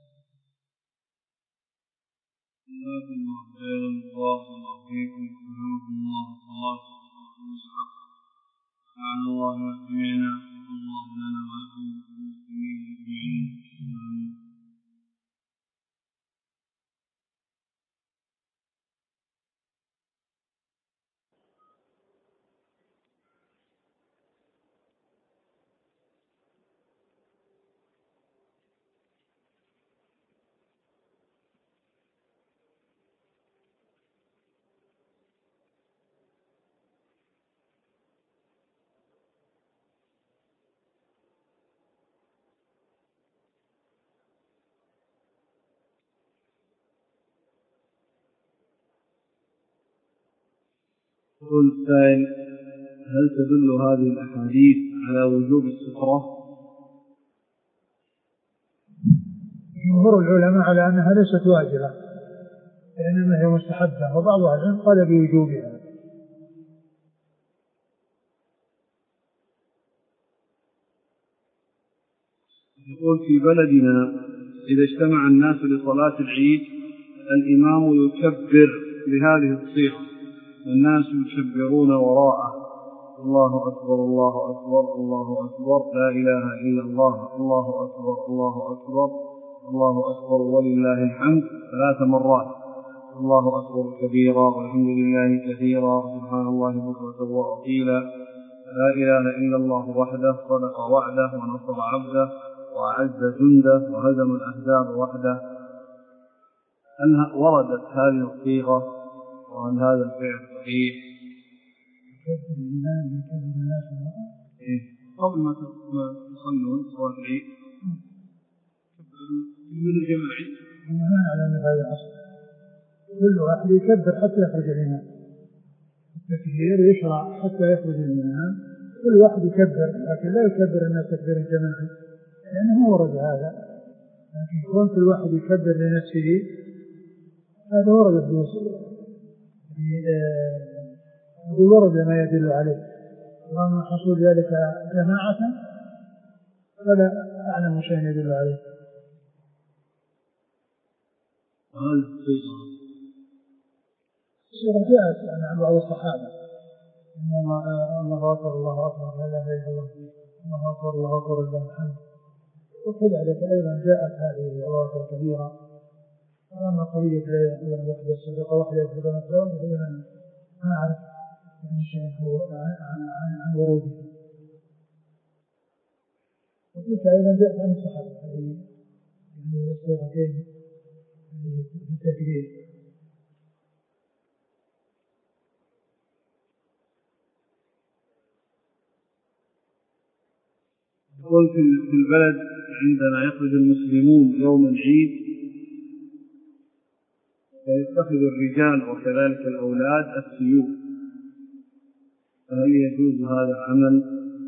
يقول السائل هل تدل هذه الأحاديث على وجوب السترة؟ جمهور العلماء على أنها ليست واجبة لأنها هي مستحبة وبعض أهل العلم قال بوجوبها. يقول في بلدنا إذا اجتمع الناس لصلاة العيد الإمام يكبر بهذه الصيغة والناس يكبرون وراءه الله أكبر الله أكبر الله أكبر لا إله إلا الله الله أكبر الله أكبر الله أكبر ولله الحمد 3 مرات الله أكبر كبيرا والحمد لله كثيرا سبحان الله بكرة وأصيلا لا إله إلا الله وحده صدق وعده ونصر عبده وأعز جنده وهزم الأحزاب وحده. هل وردت هذه الصيغة وأن هذا الفعل صحيح؟ يكبر الناس قبل ما تصلون صلاة العيد من الجماعي ما نعلم هذا الأصل. كل واحد يكبر حتى يخرج الإمام، التكبير يشرع حتى يخرج الإمام، كل واحد يكبر، لكن لا يكبر الناس تكبير جماعي لأنه ما ورد هذا. لكن كون كل واحد يكبر لنفسه هذا ورد ورد ما يدل عليه. وما حصول ذلك جماعة فلا أعلم شيء يدل عليه. الصيغة جاءت عن بعض الصحابة إنما الله أكبر الله أكبر لا إله إلا الله الله أكبر الله أكبر لله الحمد. وكذلك أيضا جاءت هذه الأواخر كبيرة. وأما قضية لا وحدة الصدقة وحدة يفضل مسؤول فإن ما أعرف يعني شيء عن ورودها. وتلك أيضا جاءت عن الصحابة هذه يعني الصيغتين في التكبير. يقول في البلد عندما يخرج المسلمون يوم العيد فيتخذ الرجال وكذلك الأولاد السيوف، فهل يجوز هذا العمل؟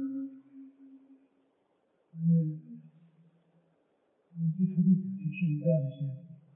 في حديث في شيء ثاني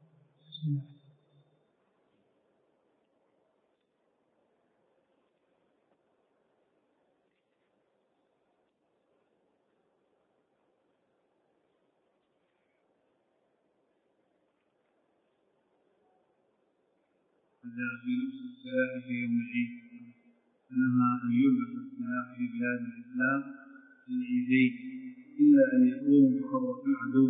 في لبس السلاح في يوم العيد أنها أن يلبس السلاح في بلاد الإسلام في العيدين إلا أن يكونوا بحضرة العدو.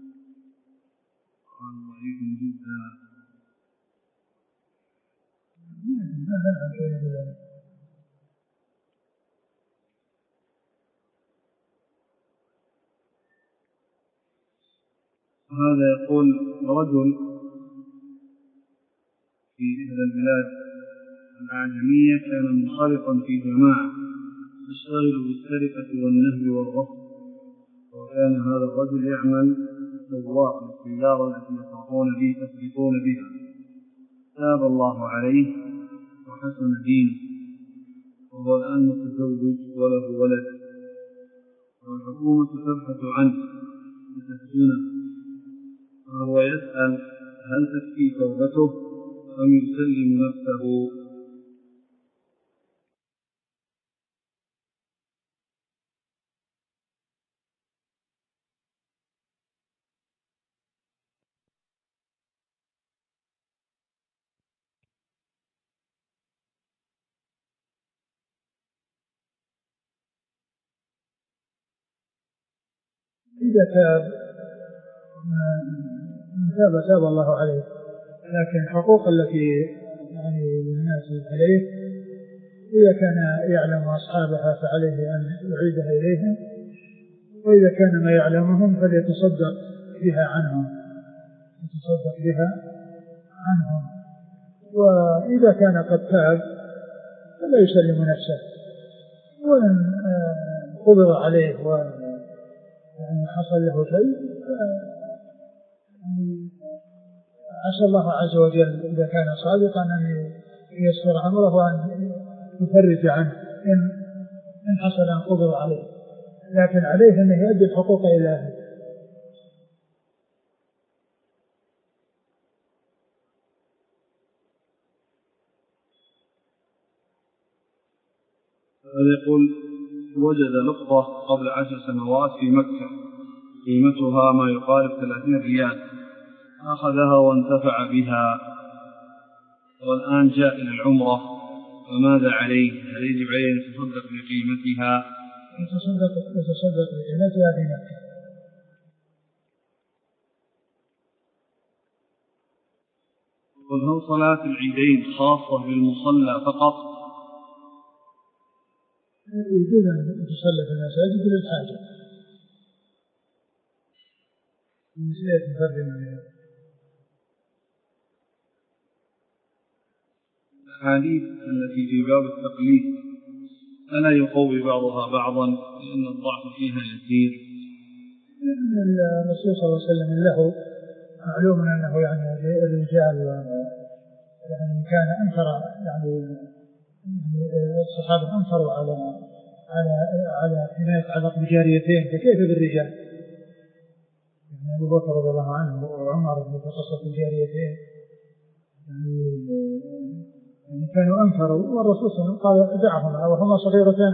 قال ضعيف جدا. هذا يقول رجل في إحدى البلاد الأعجمية كان منخرطا في جماعة يشتغل بالسرقة والنهب والغصب، وكان هذا الرجل يعمل سواق للسيارة التي يسرقون بها. تاب الله عليه وحسن دينه وهو الآن متزوج وله ولد، والحكومة تبحث عنه لتسجنه، وهو يسأل هل تكفي توبته أم يسلم نفسه؟ إذا تاب الله عليه، لكن الحقوق التي يعني للناس عليه إذا كان يعلم أصحابها فعليه أن يعيدها إليهم، وإذا كان ما يعلمهم فليتصدق بها عنهم، وإذا كان قد تاب فلا يسلم نفسه، وإن قبض عليه يعني حصل له شيء يعني عسى الله عز وجل إذا كان صادقا أن ييسر أمره وأن يفرج عنه إن حصل أن قبض عليه، لكن عليه أنه يؤدي الحقوق إلى أهله. يقول وجد لقطة قبل 10 سنوات في مكة قيمتها ما يقارب 30 ريال، أخذها وانتفع بها، والآن جاء إلى العمرة، فماذا عليه؟ هل يجب عليه أن يتصدق بقيمتها؟ يتصدق بقيمتها في مكة. هل صلاة العيدين خاصة بالمصلى فقط؟ يجوز أن تصلى في المساجد للحاجة، المسألة مفردة منها. الأحاديث التي في باب التقليد ألا يقوي بعضها بعضا لأن الضعف فيها يسير؟ لأن الرسول صلى الله عليه وسلم له معلوم أنه يعني الرجال يعني كان أنكر يعني الصحابة أنكروا على حماية علق بجاريتين، فكيف بالرجال؟ يعني أبو بكر رضي الله عنه وعمر بن قصة الجاريتين يعني كانوا أنكروا، والرسول صلى الله عليه وسلم قال دعهما وهما صغيرتان.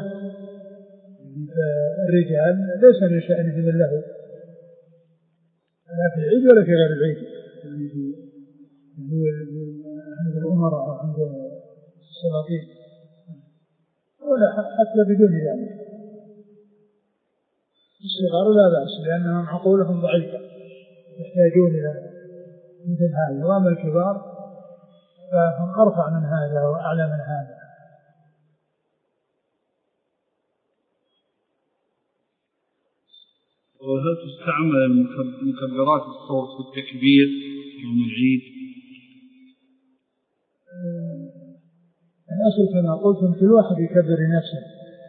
الرجال ليس من شأنهم له لا في العيد ولا في غير العيد، يعني عند الأمراء وعند السلاطين ولا حتى بدون ذلك. الصغار لا بأس لأنهم عقولهم ضعيفة يحتاجون إلى مثل هذا، وأما الكبار فهم أرفع من هذا وأعلى من هذا. وهل تستعمل مكبرات الصوت في التكبير يوم العيد؟ الأصل كما قلت كل واحد يكبر لنفسه،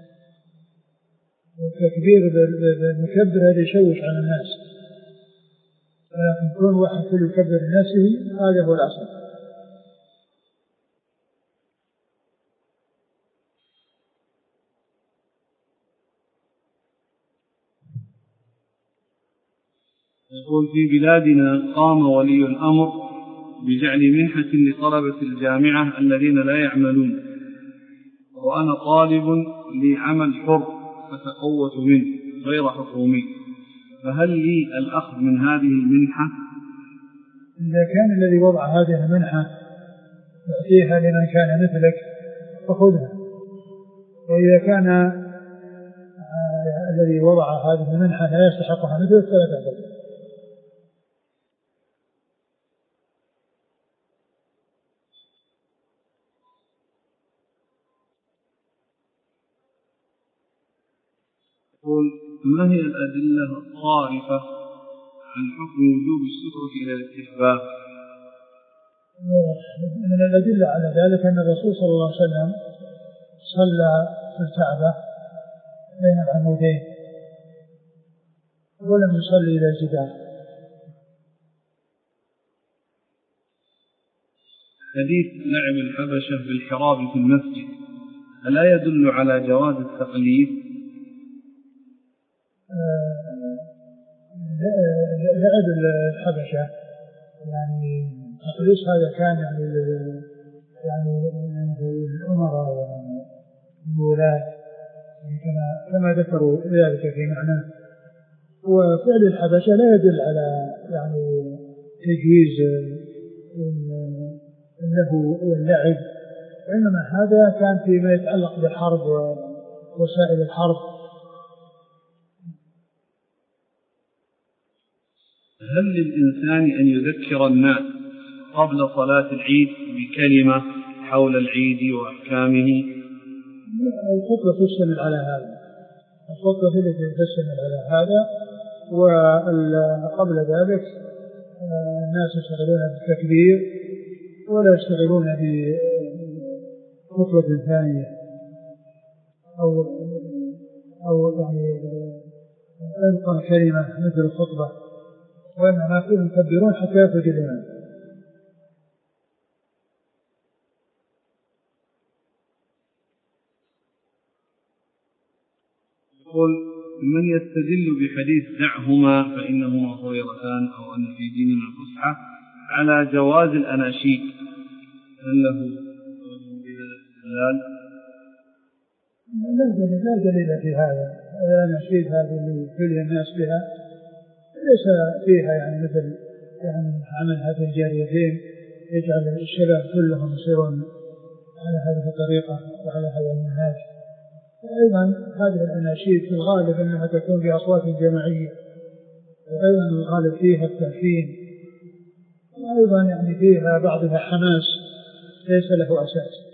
والتكبير بالمكبر هذا يشوش على الناس، لكن كل واحد كل يكبر لنفسه هذا هو الأصل. يقول في بلادنا قام ولي الأمر بجعل منحة لطلبة الجامعة الذين لا يعملون، وأنا طالب لعمل حر فتقوت منه غير حكومي، فهل لي الأخذ من هذه المنحة؟ إذا كان الذي وضع هذه المنحة يعطيها لمن كان مثلك فخذها، وإذا كان الذي وضع هذه المنحة لا يستحقها مثلك فلا تأخذها. يقول ما هي الأدلة الصارفة عن حكم وجوب السترة إلى الاستحباب؟ من الأدلة على ذلك أن الرسول صلى الله عليه وسلم صلى في الكعبة بين العمودين ولم يصلي إلى الجدار. حديث لعب الحبشة بالحراب في المسجد ألا يدل على جواز التقليد؟ لعب الحبشة يعني تقليص هذا كان يعني الأمراء والولاة كما ذكروا ذلك في معناه، وفعل الحبشة لا يدل على يعني تجويز له واللعب، وإنما هذا كان فيما يتعلق بالحرب ووسائل الحرب. هل للإنسان أن يذكر الناس قبل صلاة العيد بكلمة حول العيد وأحكامه؟ الخطبة تشتمل على هذا، الخطبة التي تشتمل على هذا، وقبل ذلك الناس يشتغلون بالتكبير ولا يشتغلون بخطبة ثانية أو يعني ألقى كلمة مثل الخطبة، وإنما فيهم يكبرون حتى يخرج الإمام. يقول من يستدل بحديث دعهما فإنهما خيرتان أو أن في ديننا الفسحة على جواز الأناشيد، هل له بهذا الاستدلال؟ لا دليل في هذا. الأناشيد هذه اللي يبتلي الناس بها ليس فيها يعني مثل يعني عمل هذه الجاريتين يجعل الشباب كلهم يصيرون على هذه الطريقة وعلى هذا المنهاج. أيضا هذه الأناشيد في الغالب أنها تكون بأصوات جماعية، وأيضا الغالب فيها التأفين، وأيضا يعني فيها بعضها حماس ليس له أساس.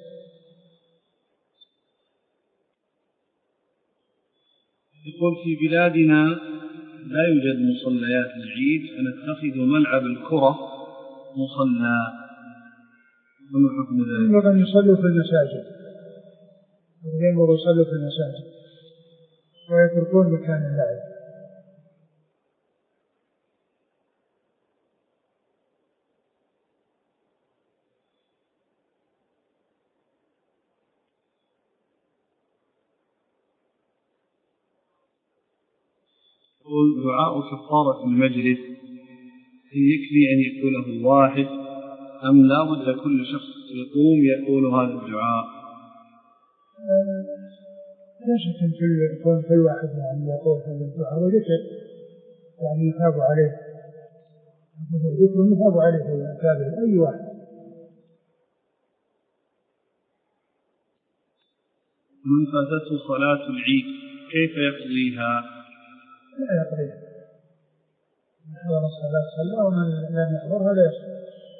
يقول في بلادنا لا يوجد مصليات العيد فنتخذ ملعب الكرة مصلى، فما حكم ذلك؟ ينبغي أن يصلوا في المساجد، ينبغي يصلوا في المساجد ويتركون مكان اللعب. يقول دعاء كفارة المجلس يكفي أن يقوله واحد أم لا بد كل شخص يقوم يقول هذا الدعاء؟ لا شك أن كل واحد يعني يقول هذا الدعاء وذكر يعني يثاب عليه، ذكر يثاب عليه في كتابه أي واحد. من فاتته صلاة العيد كيف يقضيها؟ لا يقضيها، من حضر الصلاة صلى ومن لم يحضرها لا يصلي.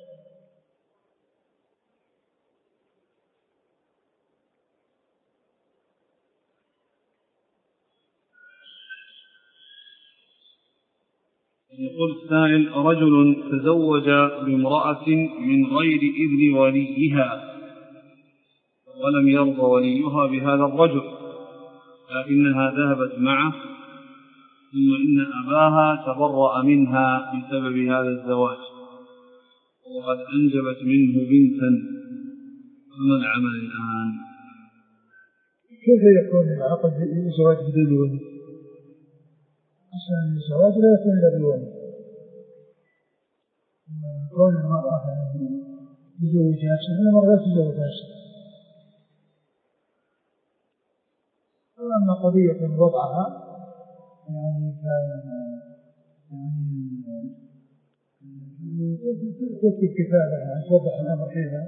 يقول السائل رجل تزوج بامرأة من غير إذن وليها ولم يرضى وليها بهذا الرجل لكنها ذهبت معه ثم إن أباها تبرأ منها بسبب هذا الزواج وقد أنجبت منه بنتا، فما العمل الآن؟ كيف يكون العقد الزواج بدون ولي؟ أصلا الزواج لا يكون إلا بولي. كون المرأة تزوج نفسها المرأة لا تزوج نفسها. وأما قضية وضعها يعني تكتب كتابة يعني توضح الأمر فيها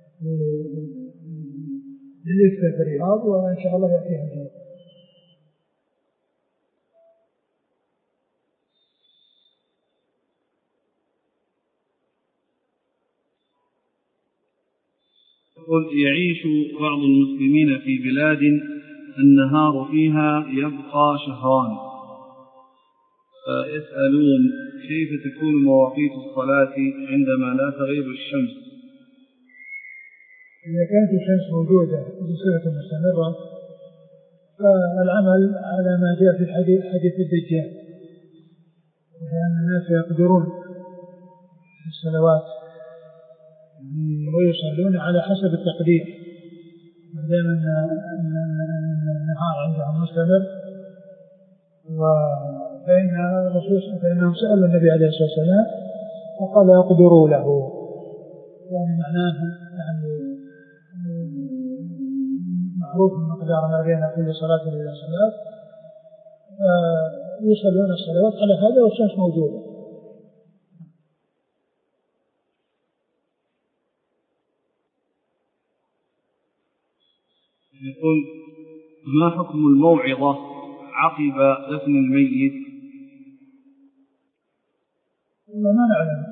للإفتاء في الرياض وإن شاء الله يأتيها الجواب. يعيش بعض المسلمين في بلاد النهار فيها يبقى شهران، فيسألون كيف تكون مواقيت الصلاة عندما لا تغيب الشمس؟ إذا كانت الشمس موجودة بصفة مستمرة فالعمل على ما جاء في حديث الدجال، لأن الناس يقدرون في الصلوات ويصلون على حسب التقدير ما دام أن النهار عندهم مستمر. فإنهم سألوا النبي عليه الصلاة والسلام فقال يقدروا له، يعني معناه يعني معروف المقدار ما بين كل صلاة إلى صلاة، يصلون الصلوات على هذا والشمس موجودة. يقول ما حكم الموعظة عقب دفن الميت؟ ما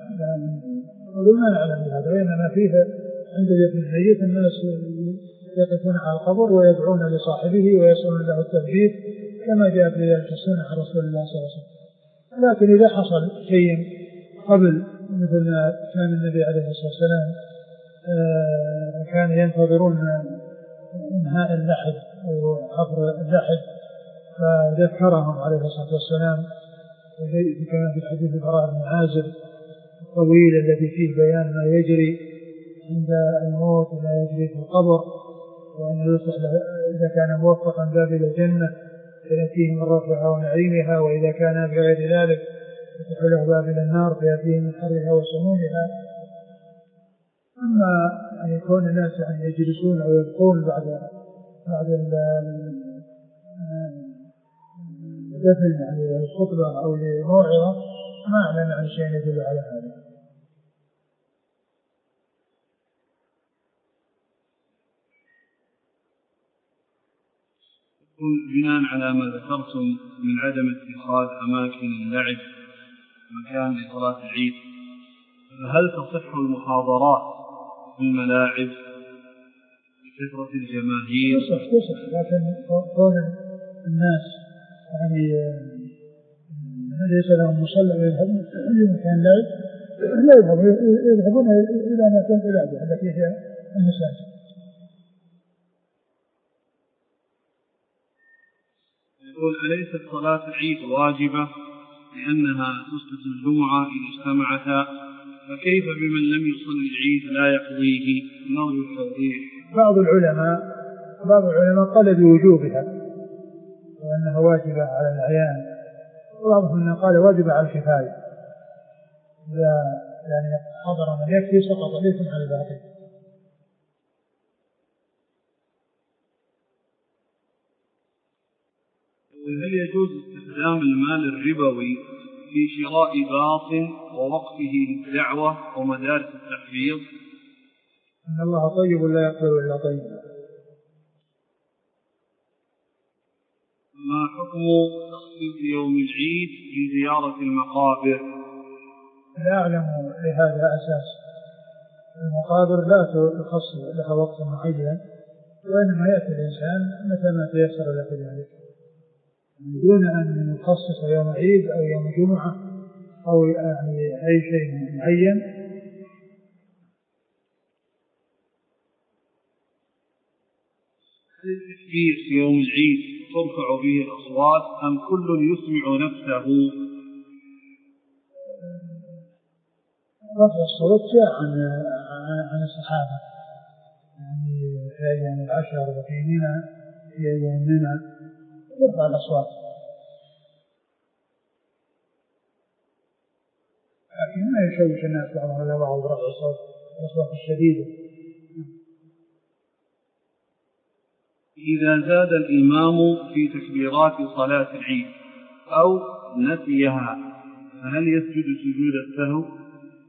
نعلم بهذا، وإنما فيها عند دفن الميت الناس يقفون على القبر ويدعون لصاحبه ويسألون له التثبيت كما جاء في ذلك السنة عن رسول الله صلى الله عليه وسلم. لكن إذا حصل شيء قبل مثل ما كان النبي عليه الصلاة والسلام كان ينتظرون انهاء اللحد او حفر اللحد فذكرهم عليه الصلاه والسلام كما في الحديث البراء بن عازب الطويل الذي فيه بيان ما يجري عند الموت وما يجري في القبر، وأن يصلح إذا كان موفقا باب إلى الجنة فيأتيه من رفعها ونعيمها، وإذا كان بغير ذلك يفتح له باب إلى النار فيأتيه من حرها وسمومها. أما أن يكون الناس يعني يجلسون أو يبقون بعد الدفن يعني الخطبة أو الموعظة ما أعلم عن شيء يدل على هذا. بناء على ما ذكرتم من عدم اتخاذ أماكن اللعب مكان لصلاة العيد، فهل تصح المحاضرات في الملاعب بكثرة الجماهير؟ تصح، لكن كون الناس يعني ليس لهم مصلى ويذهبون إلى مكان لعب لا يذهبون إلى مكان اللعب التي هي المساجد. يقول أليست صلاة العيد واجبة لأنها تسقط الجمعة إذا اجتمعتا، فكيف بمن لم يصلي العيد لا يقضيه؟ نرجو التوضيح. بعض العلماء قال بوجوبها وأنها واجبة على الأعيان، واضح أنه قال واجب على الكفاية، إذا يعني حضر من يكفي سقط الإثم على الباقي. هل يجوز استخدام المال الربوي في شراء باطن ووقفه للدعوة ومدارس التحفيظ؟ إن الله طيب لا يقبل إلا طيب. ما حكم تخصيص يوم العيد لزيارة المقابر؟ لا أعلم لهذا أساس. المقابر لا تخص لها وقت معين، وإنما يأتي الإنسان متى ما تيسر له ذلك، دون أن يخصص يوم عيد أو يوم جمعة أو يعني أي شيء معين. التكبير في يوم العيد ترفع به الأصوات أم كل يسمع نفسه؟ رفع الصوت جاء عن الصحابة، يعني في أيام العشر وفي منى، في أيام منى يرفع الأصوات، لكن ما يشوش الناس بعضهم على بعض برفع الصوت الأصوات الشديدة. إذا زاد الإمام في تكبيرات صلاة العيد أو نسيها فهل يسجد سجود السهو؟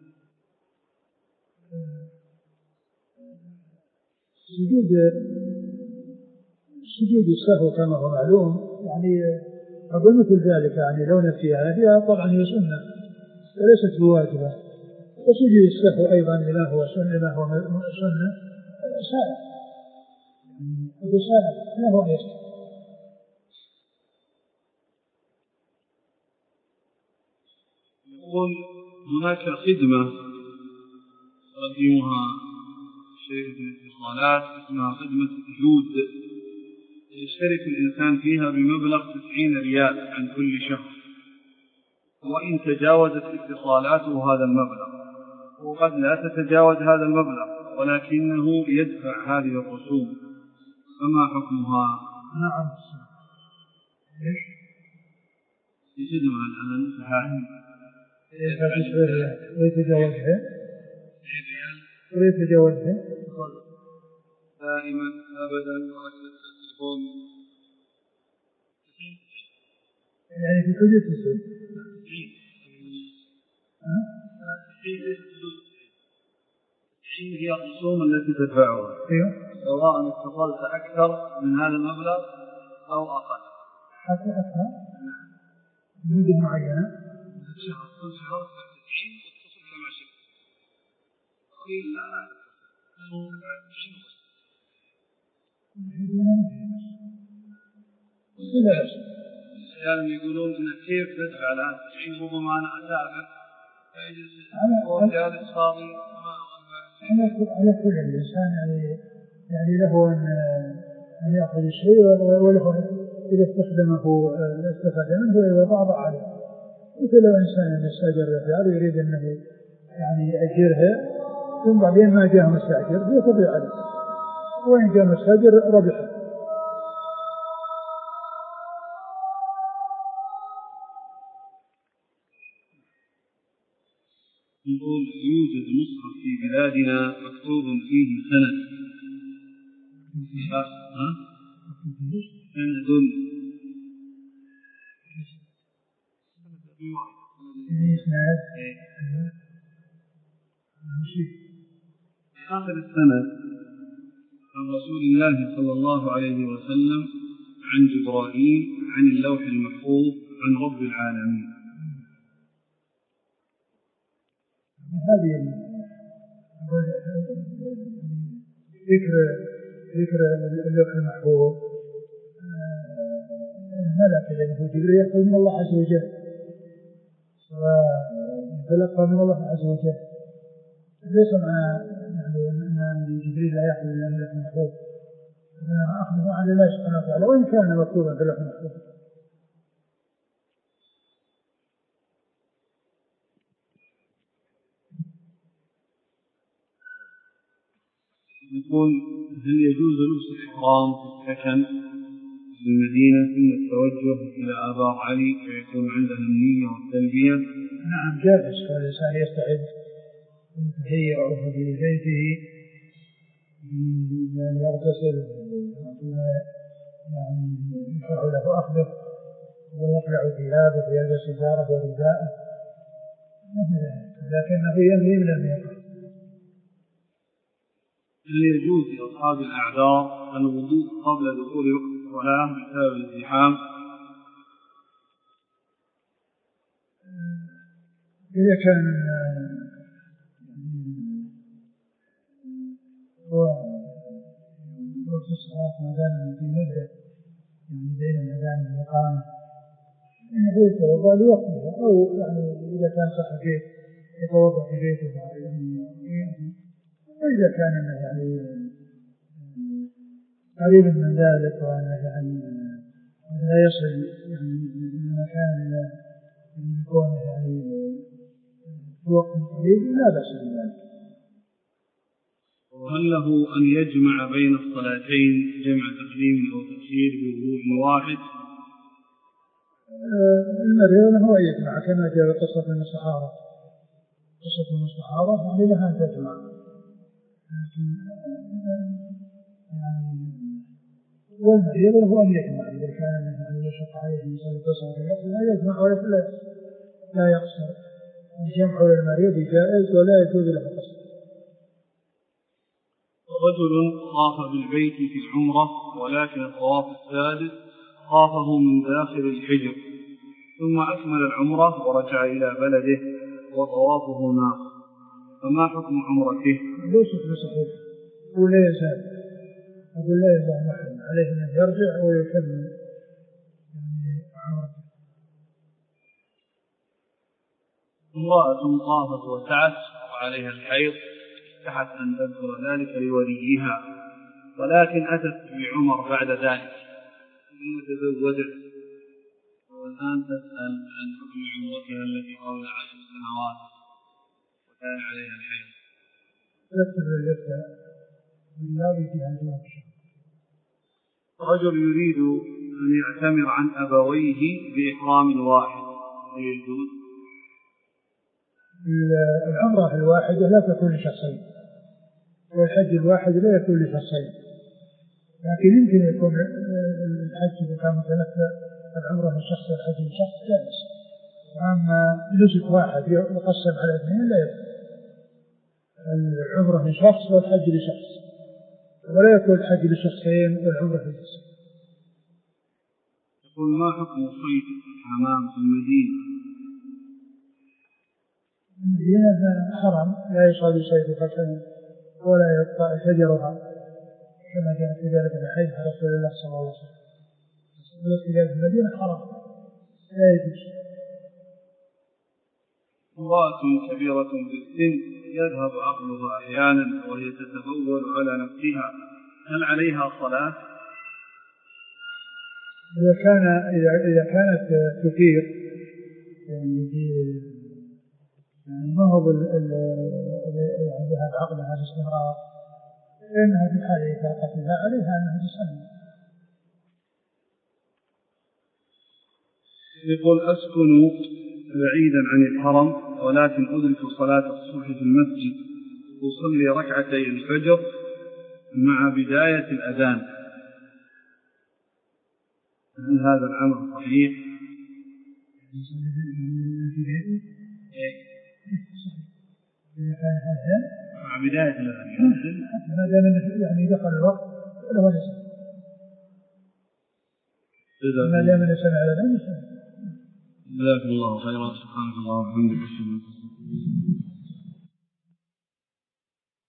سجود السهو كما هو معلوم، يعني أقول مثل ذلك، يعني لو نسيها هي طبعا هي سنة وليست بواجبة، وسجود السهو أيضا لما هو سنة سائل، أبو سائل لا هو يسجد. يقول هناك خدمة يقدمها شركة الاتصالات اسمها خدمة جود، يشترك الإنسان فيها بمبلغ 90 ريال عن كل شهر، وإن تجاوزت اتصالاته هذا المبلغ، وقد لا تتجاوز هذا المبلغ ولكنه يدفع هذه الرسوم، فما حكمها؟ نعم. ليش؟ يخدمها الآن فهذه ويتجاوزها دائما أبدا ركلة التليفون، يعني في حدود 90 هي الرسوم التي تدفعها، سواء اتصلت أكثر من هذا المبلغ أو أقل، حتى أكثر مدة معينة شهر كل شهر 90 واتصل كما شئت، قيل لا يعني يقولون إن كيف تدفع الآن 90 ربما أنا أتابع فيجلس وجالس فاضي ما على كل الإنسان يعني له أن يأخذ الشيء وله إذا استخدمه استفاد منه وإذا ضاع عليه، مثل لو إنسان يستأجر رجال ويريد أنه يعني يأجرها ثم بعدين ما جاء مستأجر يتبع عليه، وإن جاء مستأجر ربحه. يقول يوجد مصحف في بلادنا مكتوب فيه سند آخر السنة عن رسول الله صلى الله عليه وسلم عن جبرائيل عن اللوح المحفوظ عن رب العالمين. هذه ذكر اللوح المحفوظ، الملك الذي هو جبريل يأخذ من الله عز وجل ويتلقى من الله عز وجل، ليس معنى يعني أن جبريل لا يأخذ من اللوح المحفوظ، أخذه عن الله سبحانه وتعالى وإن كان مكتوبا في اللوح المحفوظ. يقول هل يجوز لبس الإحرام في السكن في المدينة ثم التوجه إلى آبار علي فيكون عندها النية والتلبية. نعم جائز، فالإنسان يستعد ويتهيأ في بيته يعني يغتسل يعني يشرع له أخذه ويقلع ثيابه ويلبس إزاره ورداءه، لكنه ينوي من الميقات. هل يجوز لأصحاب الأعذار الوضوء قبل دخول وقت الصلاة بسبب الازدحام؟ إذا كان وقت الصلاة ما دام في مدة يعني بين الأذان والإقامة إنه يتوضأ لوقتها، أو يعني إذا كان صح فيه يتوضأ في بيته يعني، وإذا كان يعني قريب من ذلك وأنه يعني لا يصل يعني من مكان إلى يكون يعني في وقت قريب لا بأس بذلك. وهل له أن يجمع بين الصلاتين جمع تقديم أو تأخير بوضوء واحد؟ المريض هو يجمع كما جاء قصة من الصحابة، قصة من الصحابة يعني لها أن تجمع، لكن يعني والمريض هو أن يجمع إذا كان من يشق عليه يصلي قصة لا يجمع ولا لا يقصر. الجمع للمريض جائز ولا يجوز له قصر. رجل طاف بالبيت في العمرة ولكن الطواف السادس طافه من داخل الحجر ثم أكمل العمرة ورجع إلى بلده وطوافه ناقص، فما حكم عمرته؟ ليس بصحيح ولا يزال، أقول لا يزال محرم عليه أن يرجع ويكمل يعني عمرته. امرأة طافت وسعت وعليها الحيض استحت أن تذكر ذلك لوليها، ولكن أتت بعمر بعد ذلك ثم تزوجت والآن تسأل عن حكم عمرتها التي قبل 10 سنوات وكان عليها الحيض. تكتب للفتى بالله فيها الجواب. رجل يريد أن يعتمر عن أبويه بإحرام واحد ويجوز؟ العمرة الواحدة لا تكون لشخصين والحج الواحد لا يكون لشخصين، لكن يمكن يكون الحج إذا كان متنفع العمرة لشخص والحج لشخص جائز، أما نسك واحد يقسم على اثنين لا يكون. العمرة لشخص والحج لشخص، ولا يكون الحج لشخصين والعمرة لشخص. يقول ما حكم صيد الحمام في المدينة؟ المدينة حرم لا يصاد صيدها ولا يقطع شجرها كما جاء في ذلك الحديث عن رسول الله صلى الله عليه وسلم. الاختلاف في المدينة حرام لا يجوز. امرأة كبيرة في السن يذهب عقلها أحيانا وهي تتبول على نفسها، هل عليها صلاة؟ إذا كانت تثير يعني ما هو ذهب عقلها باستمرار فإنها في حال إفاقتها عليها أنها تصلي. يقول أسكن بعيدا عن الحرم ولكن أدرك صلاة الصبح في المسجد، أصلي ركعتي الفجر مع بداية الأذان، هل هذا الأمر صحيح؟ مع بداية الأذان حتى ما دام يعني دخل الوقت له نسبة، ما دام سمع الأذان يسمع. جزاك الله خيرا، سبحانك اللهم وبحمدك.